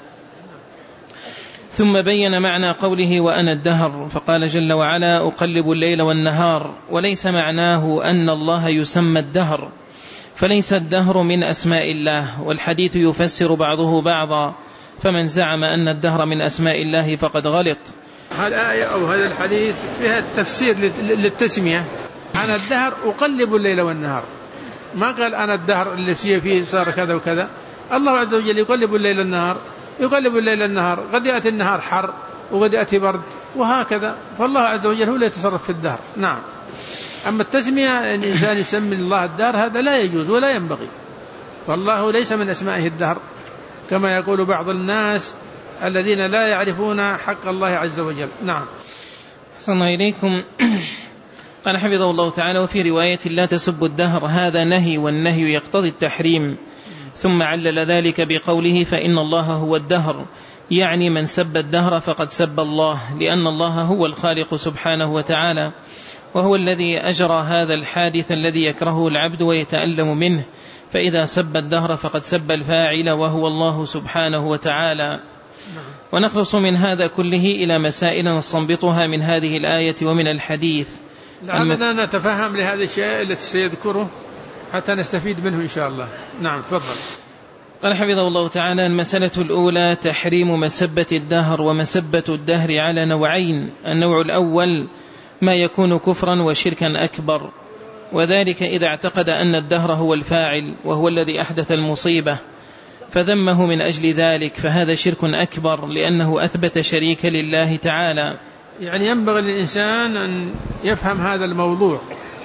ثم بين معنى قوله: وأنا الدهر، فقال جل وعلا: أقلب الليل والنهار. وليس معناه أن الله يسمى الدهر، فليس الدهر من أسماء الله، والحديث يفسر بعضه بعضا، فمن زعم أن الدهر من أسماء الله فقد غلط. هذه الآية أو هذا الحديث فيها التفسير للتسمية. أنا الدهر أقلب الليل والنهار، ما قال أنا الدهر اللي فيه صار كذا وكذا. الله عز وجل يقلب الليل والنهار، يقلب الليل والنهار، قد يأتي النهار حر وقد يأتي برد وهكذا. فالله عز وجل هو اللي يتصرف في الدهر. نعم. أما التسمية أن الإنسان يسمي الله الدهر هذا لا يجوز ولا ينبغي، فالله ليس من أسمائه الدهر كما يقول بعض الناس الذين لا يعرفون حق الله عز وجل. نعم. أحسن إليكم. قال حفظه الله تعالى: وفي رواية لا تسبوا الدهر، هذا نهي، والنهي يقتضي التحريم. ثم علل ذلك بقوله: فإن الله هو الدهر، يعني من سب الدهر فقد سب الله، لأن الله هو الخالق سبحانه وتعالى، وهو الذي أجرى هذا الحادث الذي يكرهه العبد ويتألم منه، فإذا سب الدهر فقد سب الفاعل وهو الله سبحانه وتعالى. ونخلص من هذا كله إلى مسائل نستنبطها من هذه الآية ومن الحديث. لعلنا نتفهم لهذا الشيء التي سيذكره حتى نستفيد منه إن شاء الله. نعم تفضل. قال حفظه الله تعالى: المسألة الأولى تحريم مسبة الدهر. ومسبة الدهر على نوعين: النوع الأول ما يكون كفرا وشركا أكبر، وذلك إذا اعتقد أن الدهر هو الفاعل وهو الذي أحدث المصيبة فذمه من أجل ذلك، فهذا شرك أكبر لأنه أثبت شريك لله تعالى. يعني ينبغي للإنسان أن يفهم هذا الموضوع،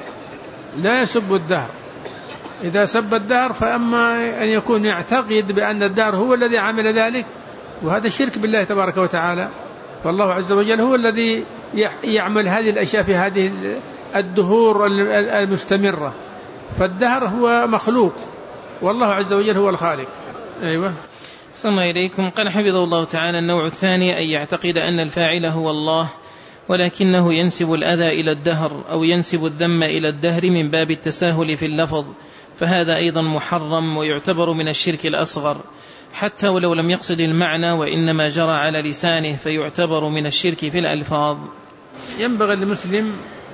لا يسب الدهر. إذا سب الدهر فأما أن يكون يعتقد بأن الدهر هو الذي عمل ذلك، وهذا الشرك بالله تبارك وتعالى، فالله عز وجل هو الذي يعمل هذه الأشياء في هذه الدهور المستمرة، فالدهر هو مخلوق والله عز وجل هو الخالق. أيوة. صلى إليكم. قال حفظه الله تعالى: النوع الثاني أن يعتقد أن الفاعل هو الله، ولكنه ينسب الأذى إلى الدهر أو ينسب الذم إلى الدهر من باب التساهل في اللفظ، فهذا أيضا محرم ويعتبر من الشرك الأصغر، حتى ولو لم يقصد المعنى وإنما جرى على لسانه فيعتبر من الشرك في الألفاظ. ينبغي للمسلم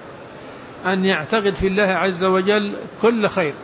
أن يعتقد في الله عز وجل كل خير،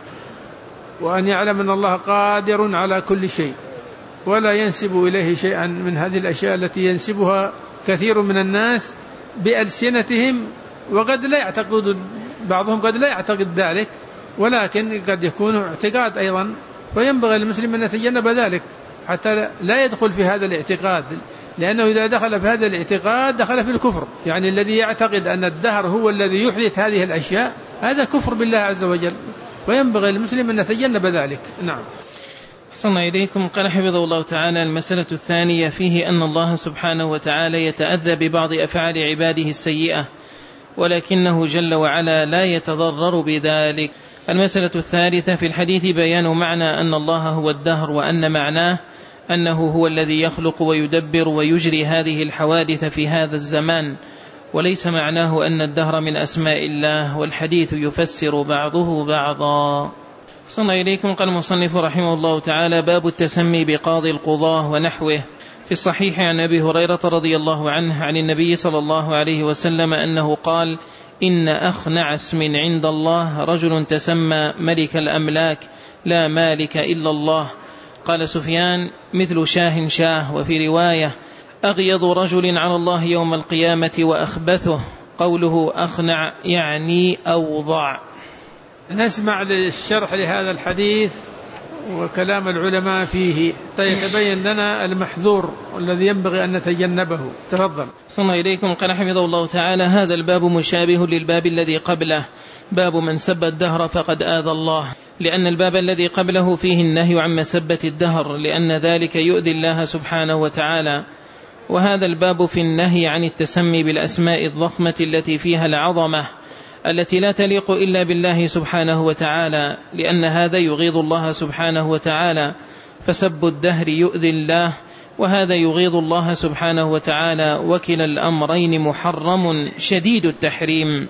وأن يعلم أن الله قادر على كل شيء، ولا ينسب إليه شيئا من هذه الأشياء التي ينسبها كثير من الناس بألسنتهم، وقد لا يعتقد بعضهم قد لا يعتقد ذلك، ولكن قد يكون اعتقاد أيضا، فينبغي للمسلم أن يتجنب ذلك حتى لا يدخل في هذا الاعتقاد، لأنه إذا دخل في هذا الاعتقاد دخل في الكفر. يعني الذي يعتقد أن الدهر هو الذي يحدث هذه الأشياء هذا كفر بالله عز وجل، وينبغي للمسلم أن يتجنب ذلك. نعم. صلى إليكم. قال حفظه الله تعالى: المسألة الثانية فيه أن الله سبحانه وتعالى يتأذى ببعض أفعال عباده السيئة، ولكنه جل وعلا لا يتضرر بذلك. المسألة الثالثة في الحديث بيان معنى أن الله هو الدهر، وأن معناه أنه هو الذي يخلق ويدبر ويجري هذه الحوادث في هذا الزمان، وليس معناه أن الدهر من أسماء الله، والحديث يفسر بعضه بعضا. صلى إليكم. قال المصنف رحمه الله تعالى: باب التسمي بقاضي القضاة ونحوه. في الصحيح عن أبي هريرة رضي الله عنه عن النبي صلى الله عليه وسلم أنه قال: إن أخنع اسم عند الله رجل تسمى ملك الأملاك لا مالك إلا الله. قال سفيان: مثل شاه شاه. وفي رواية: أغيض رجل على الله يوم القيامة وأخبثه. قوله أخنع يعني أوضع. نسمع للشرح لهذا الحديث وكلام العلماء فيه، يتبين لنا المحذور الذي ينبغي أن نتجنبه. تفضل. صلى إليكم. قال حفظه الله تعالى: هذا الباب مشابه للباب الذي قبله، باب من سب الدهر فقد آذى الله، لأن الباب الذي قبله فيه النهي عن مسبة الدهر، لأن ذلك يؤذي الله سبحانه وتعالى، وهذا الباب في النهي عن التسمي بالأسماء الضخمة التي فيها العظمة التي لا تليق إلا بالله سبحانه وتعالى، لأن هذا يغيظ الله سبحانه وتعالى، فسب الدهر يؤذي الله وهذا يغيظ الله سبحانه وتعالى، وكلا الأمرين محرم شديد التحريم.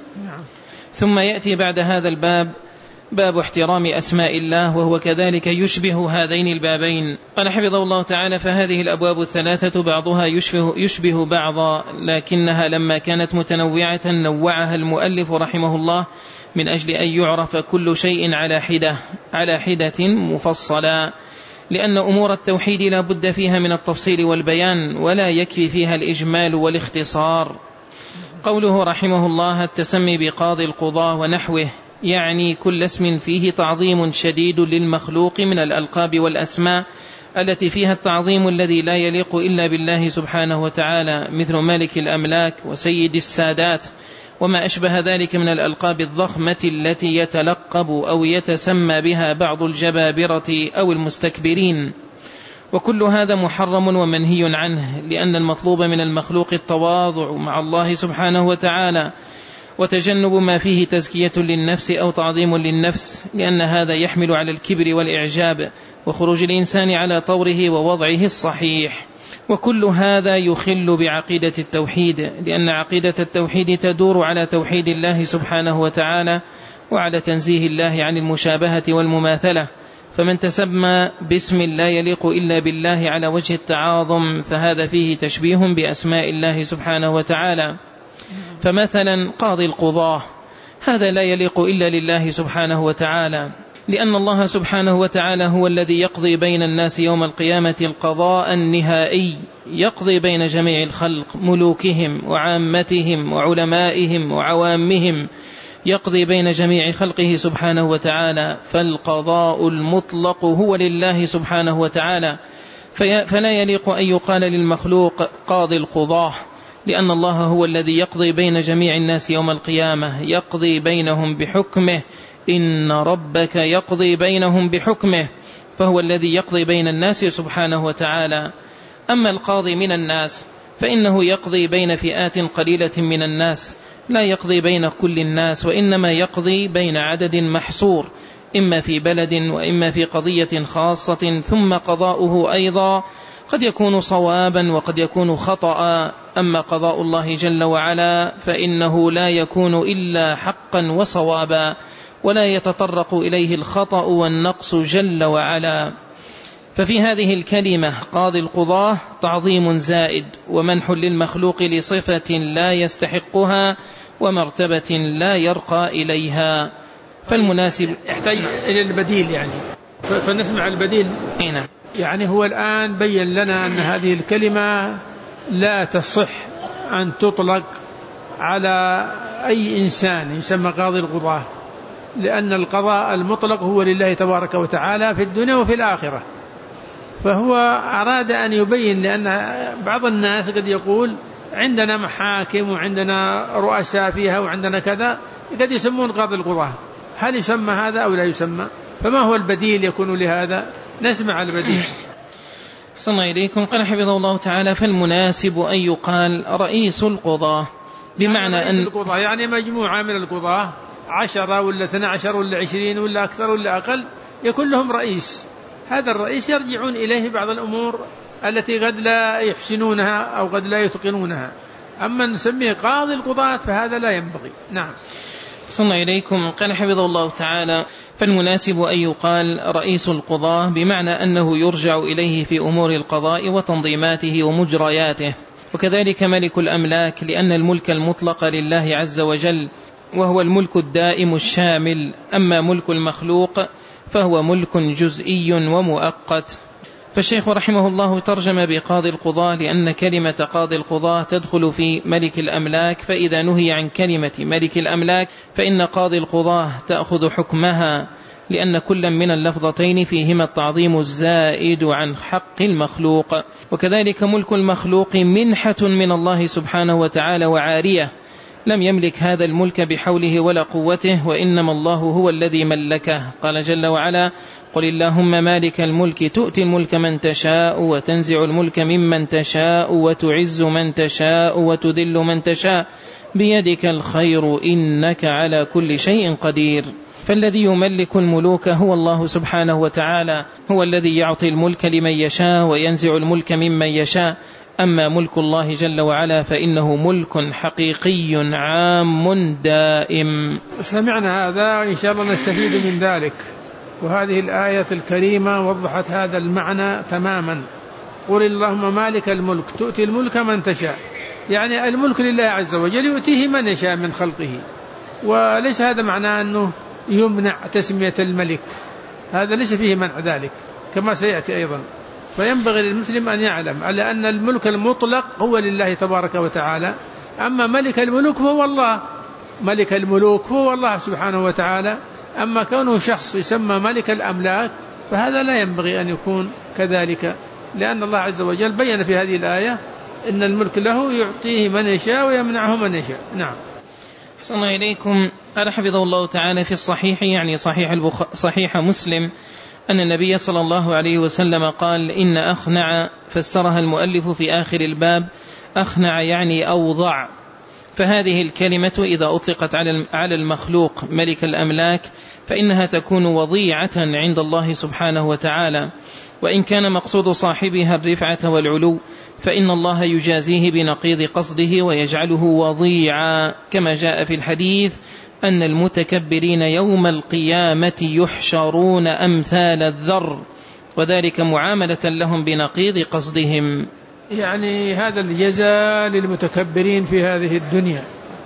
ثم يأتي بعد هذا الباب باب احترام أسماء الله، وهو كذلك يشبه هذين البابين. قال حفظه الله تعالى: فهذه الأبواب الثلاثة بعضها يشبه بعضا، لكنها لما كانت متنوعة نوعها المؤلف رحمه الله من أجل أن يعرف كل شيء على حدة مفصلا، لأن أمور التوحيد لا بد فيها من التفصيل والبيان، ولا يكفي فيها الإجمال والاختصار. قوله رحمه الله: التسمي بقاضي القضاة ونحوه، يعني كل اسم فيه تعظيم شديد للمخلوق من الألقاب والأسماء التي فيها التعظيم الذي لا يليق إلا بالله سبحانه وتعالى، مثل مالك الأملاك وسيد السادات وما أشبه ذلك من الألقاب الضخمة التي يتلقب أو يتسمى بها بعض الجبابرة أو المستكبرين، وكل هذا محرم ومنهي عنه، لأن المطلوب من المخلوق التواضع مع الله سبحانه وتعالى، وتجنب ما فيه تزكية للنفس أو تعظيم للنفس، لأن هذا يحمل على الكبر والإعجاب وخروج الإنسان على طوره ووضعه الصحيح. وكل هذا يخل بعقيدة التوحيد، لأن عقيدة التوحيد تدور على توحيد الله سبحانه وتعالى وعلى تنزيه الله عن المشابهة والمماثلة. فمن تسمى باسم لا يليق إلا بالله على وجه التعاظم فهذا فيه تشبيه بأسماء الله سبحانه وتعالى. فمثلا قاضي القضاة هذا لا يليق إلا لله سبحانه وتعالى، لأن الله سبحانه وتعالى هو الذي يقضي بين الناس يوم القيامة القضاء النهائي، يقضي بين جميع الخلق، ملوكهم وعامتهم وعلمائهم وعوامهم، يقضي بين جميع خلقه سبحانه وتعالى. فالقضاء المطلق هو لله سبحانه وتعالى، فلا يليق أن يقال للمخلوق قاضي القضاة، لأن الله هو الذي يقضي بين جميع الناس يوم القيامة، يقضي بينهم بحكمه، إن ربك يقضي بينهم بحكمه، فهو الذي يقضي بين الناس سبحانه وتعالى. أما القاضي من الناس فإنه يقضي بين فئات قليلة من الناس، لا يقضي بين كل الناس، وإنما يقضي بين عدد محصور، إما في بلد وإما في قضية خاصة، ثم قضاؤه أيضا قد يكون صوابا وقد يكون خطأ. أما قضاء الله جل وعلا فإنه لا يكون إلا حقا وصوابا، ولا يتطرق إليه الخطأ والنقص جل وعلا. ففي هذه الكلمة قاضي القضاة تعظيم زائد ومنح للمخلوق لصفة لا يستحقها ومرتبة لا يرقى إليها. فالمناسب يحتاج إلى البديل يعني، فنسمع البديل. هنا يعني هو الآن بيّن لنا أن هذه الكلمة لا تصح أن تطلق على أي إنسان يسمى قاضي القضاة، لأن القضاء المطلق هو لله تبارك وتعالى في الدنيا وفي الآخرة. فهو أراد أن يبين، لأن بعض الناس قد يقول عندنا محاكم وعندنا رؤساء فيها وعندنا كذا، قد يسمون قاضي القضاة، هل يسمى هذا أو لا يسمى؟ فما هو البديل يكون لهذا؟ نسمع البديل. صلى إليكم. قال حفظه الله تعالى: فالمناسب أن يقال رئيس القضاة، بمعنى يعني أن القضاة يعني مجموعة من القضاة 10 ولا 12 ولا 20 ولا أكثر ولا أقل، يكون لهم رئيس. هذا الرئيس يرجعون إليه بعض الأمور التي قد لا يحسنونها أو قد لا يتقنونها. أما نسميه قاضي القضاة فهذا لا ينبغي. نعم. صلى إليكم. قال حفظه الله تعالى: فالمناسب أن يقال رئيس القضاة، بمعنى أنه يرجع إليه في أمور القضاء وتنظيماته ومجرياته. وكذلك ملك الأملاك، لأن الملك المطلق لله عز وجل، وهو الملك الدائم الشامل. أما ملك المخلوق فهو ملك جزئي ومؤقت. فالشيخ رحمه الله ترجم بقاضي القضاة لأن كلمة قاضي القضاة تدخل في ملك الأملاك، فإذا نهي عن كلمة ملك الأملاك فإن قاضي القضاة تأخذ حكمها، لأن كل من اللفظتين فيهما التعظيم الزائد عن حق المخلوق. وكذلك ملك المخلوق منحة من الله سبحانه وتعالى وعارية، لم يملك هذا الملك بحوله ولا قوته، وإنما الله هو الذي ملكه. قال جل وعلا: قل اللهم مالك الملك تؤتي الملك من تشاء وتنزع الملك ممن تشاء وتعز من تشاء وتذل من تشاء بيدك الخير إنك على كل شيء قدير. فالذي يملك الملوك هو الله سبحانه وتعالى، هو الذي يعطي الملك لمن يشاء وينزع الملك ممن يشاء. أما ملك الله جل وعلا فإنه ملك حقيقي عام دائم. سمعنا هذا، إن شاء الله نستفيد من ذلك. وهذه الآية الكريمة وضحت هذا المعنى تماما. قل اللهم مالك الملك تؤتي الملك من تشاء، يعني الملك لله عز وجل يؤتيه من يشاء من خلقه. وليس هذا معناه أنه يمنع تسمية الملك، هذا ليس فيه منع ذلك كما سيأتي أيضا. فينبغي للمسلم أن يعلم على أن الملك المطلق هو لله تبارك وتعالى، أما ملك الملوك هو الله، ملك الملوك هو الله سبحانه وتعالى. أما كونه شخص يسمى ملك الأملاك فهذا لا ينبغي أن يكون كذلك، لأن الله عز وجل بيّن في هذه الآية إن الملك له يعطيه من يشاء ويمنعه من يشاء. نعم. صلى الله إليكم. قال حفظه الله تعالى: في الصحيح، يعني صحيح مسلم، أن النبي صلى الله عليه وسلم قال: إن أخنع، فسرها المؤلف في آخر الباب، أخنع يعني أوضع، فهذه الكلمة إذا أطلقت على المخلوق ملك الأملاك فإنها تكون وضيعة عند الله سبحانه وتعالى، وإن كان مقصود صاحبها الرفعة والعلو فإن الله يجازيه بنقيض قصده ويجعله وضيعا، كما جاء في الحديث أن المتكبرين يوم القيامة يحشرون أمثال الذر، وذلك معاملة لهم بنقيض قصدهم. يعني هذا الجزاء للمتكبرين في هذه الدنيا.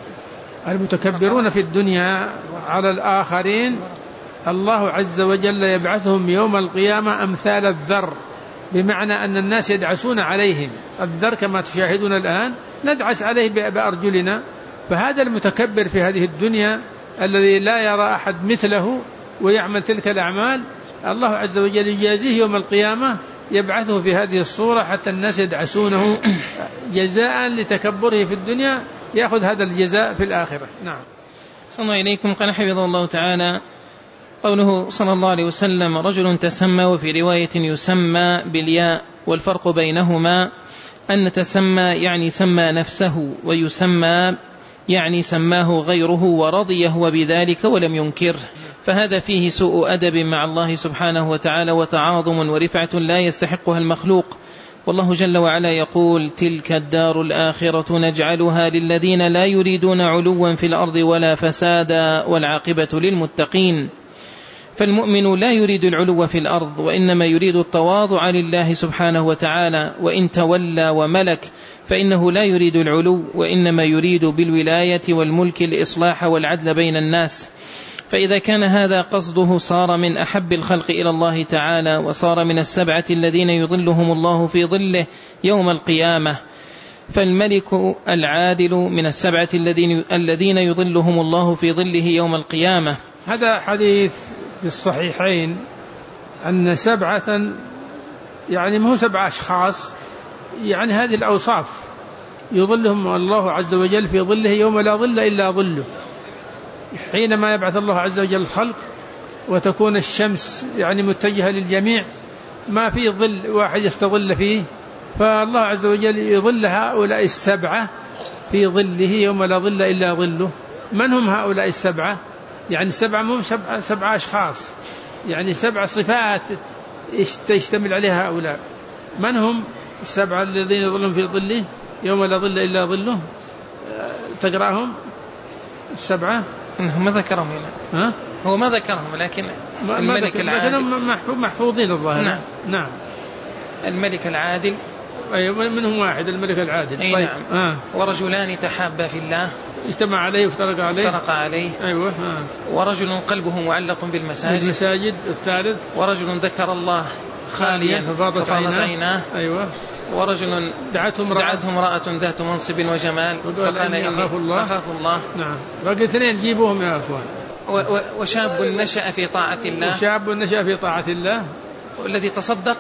المتكبرون في الدنيا على الآخرين الله عز وجل يبعثهم يوم القيامة أمثال الذر، بمعنى أن الناس يدعسون عليهم. الذر كما تشاهدون الآن ندعس عليه بأرجلنا. فهذا المتكبر في هذه الدنيا الذي لا يرى أحد مثله ويعمل تلك الأعمال، الله عز وجل يجازيه يوم القيامة، يبعثه في هذه الصورة حتى الناس يدعسونه جزاء لتكبره في الدنيا، يأخذ هذا الجزاء في الآخرة. نعم. صلى الله إليكم. قال حفظه الله تعالى قوله صلى الله عليه وسلم: رجل تسمى، وفي رواية يسمى بالياء، والفرق بينهما أن تسمى يعني سمى نفسه، ويسمى يعني سماه غيره ورضي هو بذلك ولم ينكره، فهذا فيه سوء أدب مع الله سبحانه وتعالى وتعاظم ورفعة لا يستحقها المخلوق. والله جل وعلا يقول: تلك الدار الآخرة نجعلها للذين لا يريدون علوا في الأرض ولا فسادا والعاقبة للمتقين. فالمؤمن لا يريد العلو في الأرض، وإنما يريد التواضع لله سبحانه وتعالى، وإن تولى وملك فإنه لا يريد العلو، وإنما يريد بالولاية والملك الإصلاح والعدل بين الناس. فإذا كان هذا قصده صار من أحب الخلق إلى الله تعالى، وصار من السبعة الذين يظلهم الله في ظله يوم القيامة. فالملك العادل من السبعة الذين يظلهم الله في ظله يوم القيامة. هذا حديث في الصحيحين أن سبعة، يعني ما هو 7 أشخاص، يعني هذه الأوصاف يظلهم الله عز وجل في ظله يوم لا ظل إلا ظله. حينما يبعث الله عز وجل الخلق وتكون الشمس يعني متجهة للجميع، ما في ظل واحد يستظل فيه، فالله عز وجل يظل هؤلاء 7 في ظله يوم لا ظل إلا ظله. من هم هؤلاء 7؟ يعني 7 مو 7 أشخاص، يعني 7 صفات تشتمل عليها هؤلاء. من هم 7 الذين يظلون في ظله يوم لا ظل إلا ظله؟ تقرأهم 7؟ ما ذكرهم هنا. هو ما ذكرهم، لكن الملك العادل محفوظين الظاهر. نعم. الملك العادل، أيوة، منهم واحد الملك العادل. طيب. نعم. ورجلان تحابا في الله، اجتمع عليه وافترق عليه. أيوة. ورجل قلبه معلق بالمساجد. الثالث. ورجل ذكر الله خاليا ففاضت عيناه. أيوة. ورجل دعته امرأة ذات منصب وجمال فقال إني أخاف الله. نعم. باقي 2 جيبوهم يا أخوان. وشاب نشأ في طاعة الله. والذي تصدق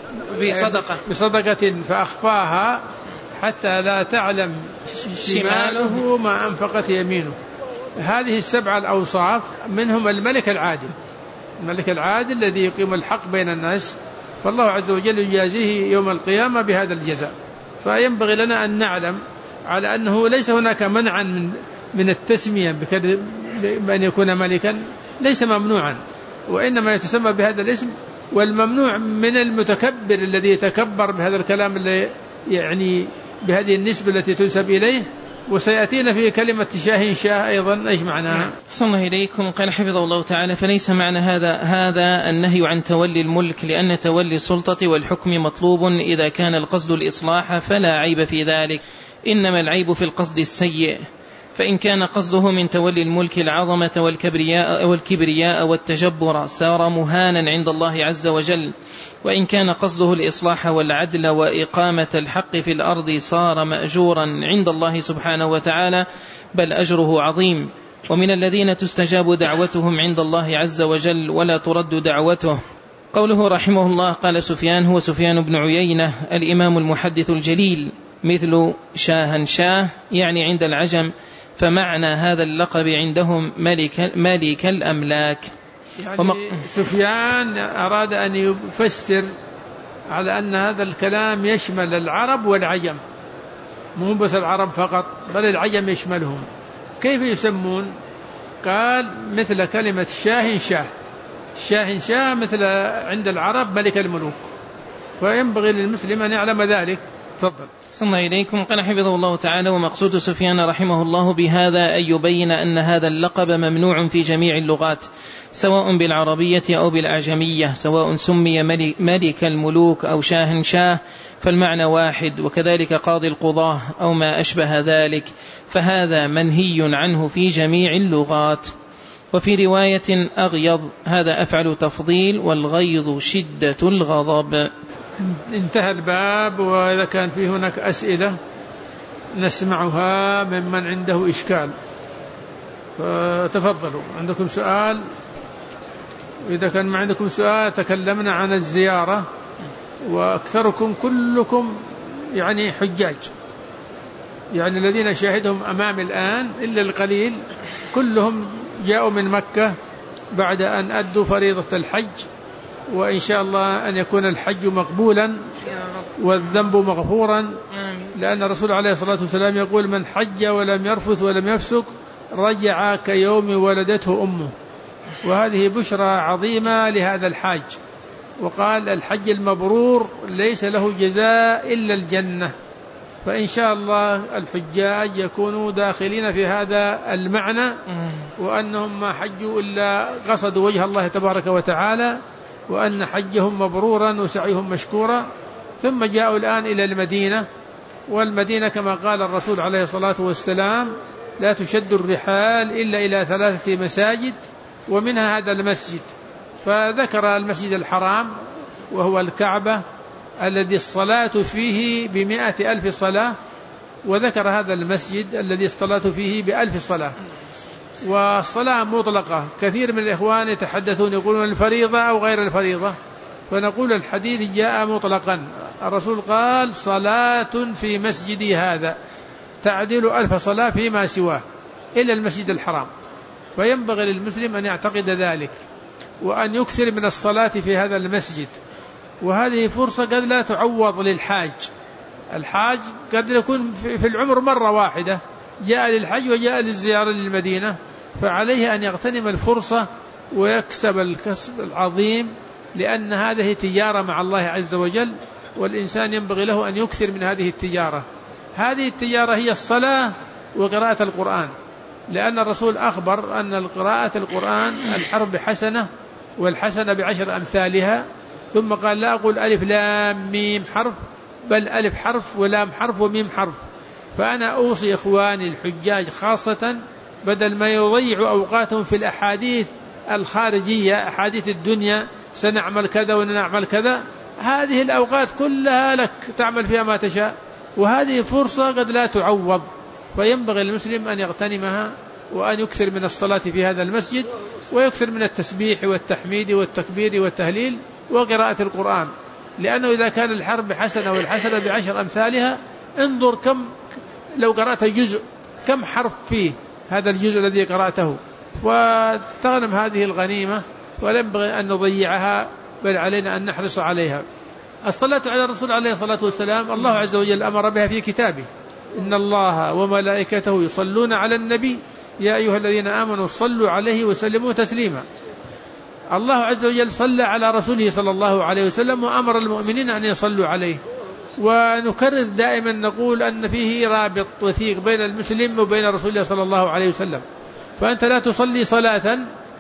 بصدقة فأخفاها حتى لا تعلم شماله ما أنفقت يمينه. هذه 7 الأوصاف، منهم الملك العادل الذي يقيم الحق بين الناس، فالله عز وجل يجازيه يوم القيامة بهذا الجزاء. فينبغي لنا أن نعلم على أنه ليس هناك منعا من التسمية بأن يكون ملكا، ليس ممنوعا، وإنما يتسمى بهذا الاسم. والممنوع من المتكبر الذي يتكبر بهذا الكلام اللي يعني بهذه النسبة التي تنسب إليه. وسيأتينا في كلمة شاه أيضا إيش معناها. صلى الله إليكم. قال حفظه الله تعالى: فليس معنى هذا النهي عن تولي الملك، لأن تولي السلطة والحكم مطلوب إذا كان القصد الإصلاح فلا عيب في ذلك، إنما العيب في القصد السيء. فإن كان قصده من تولي الملك العظمة والكبرياء والتجبر صار مهانا عند الله عز وجل، وإن كان قصده الإصلاح والعدل وإقامة الحق في الأرض صار مأجورا عند الله سبحانه وتعالى، بل أجره عظيم. ومن الذين تستجاب دعوتهم عند الله عز وجل ولا ترد دعوته. قوله رحمه الله قال سفيان، هو سفيان بن عيينة الإمام المحدث الجليل، مثل شاه يعني عند العجم، فمعنى هذا اللقب عندهم ملك الأملاك. يعني سفيان أراد أن يفسر على أن هذا الكلام يشمل العرب والعجم، مو بس العرب فقط بل العجم يشملهم. كيف يسمون؟ قال مثل كلمة شاه شاه، شاه شاه مثل عند العرب ملك الملوك، فينبغي للمسلم أن يعلم ذلك. تفضل. صلى الله إليكم. قال حفظه الله تعالى: ومقصود سفيان رحمه الله بهذا أن يبين أن هذا اللقب ممنوع في جميع اللغات سواء بالعربية أو بالأعجمية، سواء سمي ملك الملوك أو شاه شاه فالمعنى واحد، وكذلك قاضي القضاة أو ما أشبه ذلك، فهذا منهي عنه في جميع اللغات. وفي رواية أغيض هذا أفعل تفضيل، والغيظ شدة الغضب. انتهى الباب، وإذا كان فيه هناك أسئلة نسمعها ممن عنده إشكال فتفضلوا. عندكم سؤال؟ إذا كان ما عندكم سؤال تكلمنا عن الزيارة، وأكثركم كلكم يعني حجاج، يعني الذين شاهدهم أمام الآن إلا القليل كلهم جاءوا من مكة بعد أن أدوا فريضة الحج، وإن شاء الله أن يكون الحج مقبولا والذنب مغفورا، لأن الرسول عليه الصلاة والسلام يقول: من حج ولم يرفث ولم يفسق رجع كيوم ولدته أمه. وهذه بشرى عظيمة لهذا الحاج. وقال: الحج المبرور ليس له جزاء إلا الجنة. فإن شاء الله الحجاج يكونوا داخلين في هذا المعنى، وأنهم ما حجوا إلا قصدوا وجه الله تبارك وتعالى، وأن حجهم مبرورا وسعيهم مشكورا. ثم جاءوا الآن إلى المدينة، والمدينة كما قال الرسول عليه الصلاة والسلام: لا تشد الرحال إلا إلى 3 مساجد ومنها هذا المسجد. فذكر المسجد الحرام وهو الكعبة الذي الصلاة فيه ب100,000 صلاة، وذكر هذا المسجد الذي الصلاة فيه ب1000 صلاة. والصلاة مطلقة. كثير من الإخوان يتحدثون يقولون الفريضة أو غير الفريضة، فنقول الحديث جاء مطلقا. الرسول قال: صلاة في مسجدي هذا تعدل 1000 صلاة فيما سواه إلا المسجد الحرام. فينبغي للمسلم أن يعتقد ذلك، وأن يكثر من الصلاة في هذا المسجد. وهذه فرصة قد لا تعوض للحاج. الحاج قد يكون في العمر مرة واحدة جاء للحج وجاء للزيارة للمدينة، فعليه أن يغتنم الفرصة ويكسب الكسب العظيم، لأن هذه تجارة مع الله عز وجل، والإنسان ينبغي له أن يكثر من هذه التجارة. هذه التجارة هي الصلاة وقراءة القرآن، لأن الرسول أخبر أن قراءة القرآن الحرف بحسنة والحسنة ب10 أمثالها. ثم قال: لا أقول ألف لام ميم حرف، بل ألف حرف ولام حرف وميم حرف. فأنا أوصي إخواني الحجاج خاصة بدل ما يضيعوا أوقاتهم في الأحاديث الخارجية، أحاديث الدنيا، سنعمل كذا ونعمل كذا، هذه الأوقات كلها لك تعمل فيها ما تشاء، وهذه فرصة قد لا تعوض. فينبغي المسلم أن يغتنمها، وأن يكثر من الصلاة في هذا المسجد، ويكثر من التسبيح والتحميد والتكبير والتهليل وقراءة القرآن، لأنه إذا كان الحرف بحسنة والحسنة ب10 أمثالها، انظر كم لو قرأت جزء كم حرف فيه هذا الجزء الذي قرأته، وتغنم هذه الغنيمة، ولا ينبغي أن نضيعها، بل علينا أن نحرص عليها. الصلاة على الرسول عليه الصلاة والسلام الله عز وجل أمر بها في كتابه: إن الله وملائكته يصلون على النبي يا أيها الذين آمنوا صلوا عليه وسلموا تسليما. الله عز وجل صلى على رسوله صلى الله عليه وسلم، وأمر المؤمنين أن يصلوا عليه. ونكرر دائما نقول أن فيه رابط وثيق بين المسلم وبين رسول الله صلى الله عليه وسلم. فأنت لا تصلي صلاة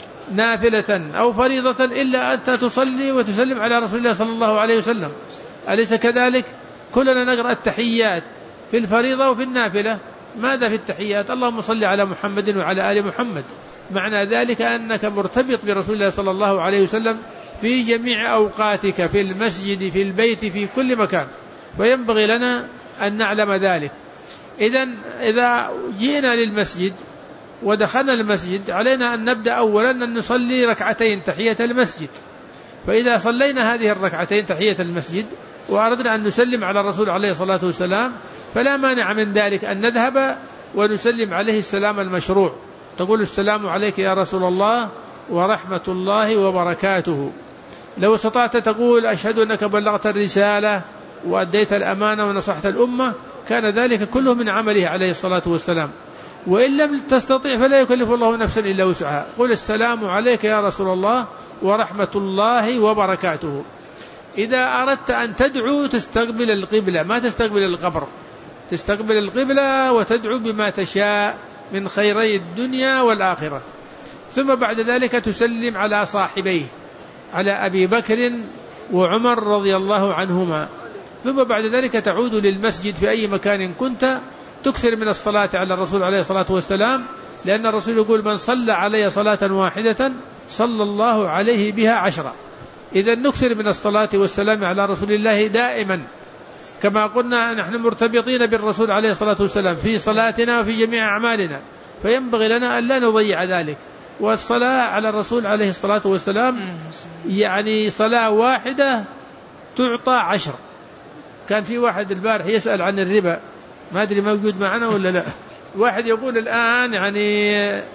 نافلة أو فريضة إلا أنت تصلي وتسلم على رسول الله صلى الله عليه وسلم، أليس كذلك؟ كلنا نقرأ التحيات في الفريضة وفي النافلة. ماذا في التحيات؟ اللهم صل على محمد وعلى آل محمد. معنى ذلك أنك مرتبط برسول الله صلى الله عليه وسلم في جميع أوقاتك، في المسجد، في البيت، في كل مكان. وينبغي لنا أن نعلم ذلك. إذا جئنا للمسجد ودخلنا المسجد علينا أن نبدأ أولا أن نصلي 2 ركعتين تحية المسجد. فإذا صلينا هذه 2 ركعتين تحية المسجد وأردنا أن نسلم على الرسول عليه الصلاة والسلام، فلا مانع من ذلك أن نذهب ونسلم عليه السلام المشروع. تقول: السلام عليك يا رسول الله ورحمة الله وبركاته. لو استطعت تقول: أشهد أنك بلغت الرسالة وأديت الأمانة ونصحت الأمة، كان ذلك كله من عمله عليه الصلاة والسلام. وإن لم تستطيع فلا يكلف الله نفسا إلا وسعها، قل السلام عليك يا رسول الله ورحمة الله وبركاته. إذا أردت أن تدعو تستقبل القبلة، ما تستقبل القبر، تستقبل القبلة وتدعو بما تشاء من خيري الدنيا والآخرة. ثم بعد ذلك تسلم على صاحبيه، على أبي بكر وعمر رضي الله عنهما. ثم بعد ذلك تعود للمسجد في أي مكان كنت، تكثر من الصلاة على الرسول عليه الصلاة والسلام، لأن الرسول يقول من صلى علي صلاة واحدة صلى الله عليه بها 10. إذا نكثر من الصلاة والسلام على رسول الله دائما، كما قلنا نحن مرتبطين بالرسول عليه الصلاة والسلام في صلاتنا وفي جميع أعمالنا، فينبغي لنا أن لا نضيع ذلك. والصلاة على الرسول عليه الصلاة والسلام يعني صلاة واحدة تعطى 10. كان في واحد البارح يسأل عن الربا، ما أدري موجود معنا ولا لا، واحد يقول الآن يعني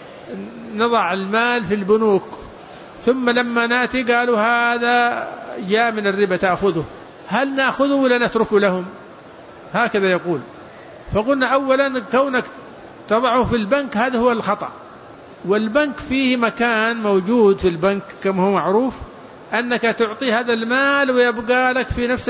نضع المال في البنوك، ثم لما نأتي قالوا هذا جاء من الربا تأخذه، هل نأخذه ولا نتركه لهم؟ هكذا يقول. فقلنا أولا كونك تضعه في البنك هذا هو الخطأ، والبنك فيه مكان موجود في البنك كما هو معروف أنك تعطي هذا المال ويبقى لك في نفس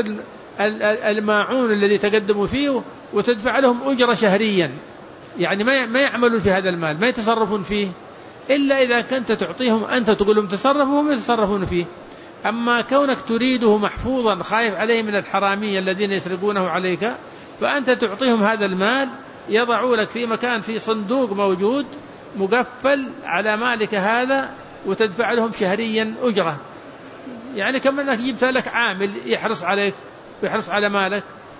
الماعون الذي تقدموا فيه، وتدفع لهم أجرة شهريا، يعني ما يعملون في هذا المال، ما يتصرفون فيه إلا إذا كنت تعطيهم أنت تقول لهم تصرفوا وهم يتصرفون فيه. أما كونك تريده محفوظا خايف عليه من الحرامية الذين يسرقونه عليك، فأنت تعطيهم هذا المال يضعوا لك في مكان في صندوق موجود مقفل على مالك هذا، وتدفع لهم شهريا أجرة، يعني كما أنك جبت لك عامل يحرص عليك ويحرص على مالك،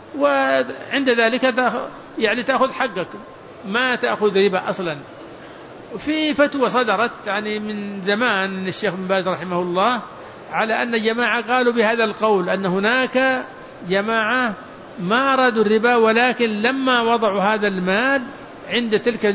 وعند ذلك يعني تأخذ حقك، ما تأخذ ربا أصلا. في فتوى صدرت يعني من زمان الشيخ بن باز رحمه الله على أن جماعة قالوا بهذا القول، أن هناك جماعة ما أرادوا الربا، ولكن لما وضعوا هذا المال عند تلك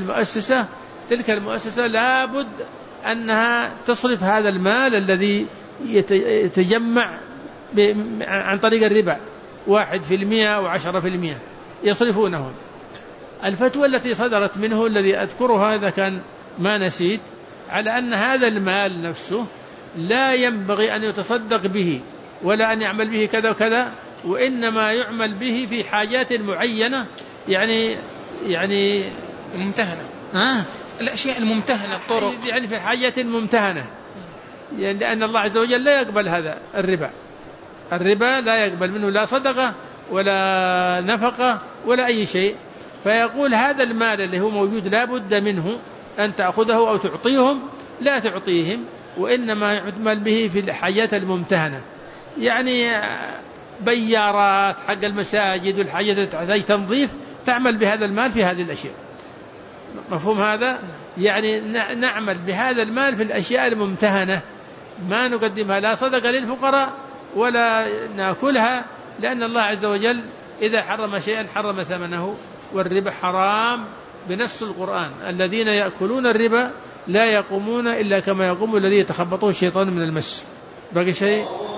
المؤسسة لابد أنها تصرف هذا المال الذي يتجمع عن طريق الربا 1% و10% يصرفونهم. الفتوى التي صدرت منه الذي أذكرها هذا كان ما نسيت، على أن هذا المال نفسه لا ينبغي أن يتصدق به ولا أن يعمل به كذا وكذا، وإنما يعمل به في حاجات معينة، يعني الممتهنة، الأشياء الممتهنة، الطرق، يعني في حاجات ممتهنة، يعني لأن الله عز وجل لا يقبل هذا الربا لا يقبل منه لا صدقة ولا نفقة ولا أي شيء. فيقول هذا المال اللي هو موجود لا بد منه أن تأخذه أو تعطيهم، لا تعطيهم، وإنما يعمل به في الحاجات الممتهنة، يعني بيارات حق المساجد والحاجات تحتاج تنظيف، تعمل بهذا المال في هذه الأشياء. مفهوم هذا؟ يعني نعمل بهذا المال في الأشياء الممتهنة، ما نقدمها لا صدقة للفقراء ولا نأكلها، لأن الله عز وجل إذا حرم شيئا حرم ثمنه، والربا حرام بنص القرآن. الذين يأكلون الربا لا يقومون إلا كما يقوم الذي يتخبطه الشيطان من المس. باقي شيء؟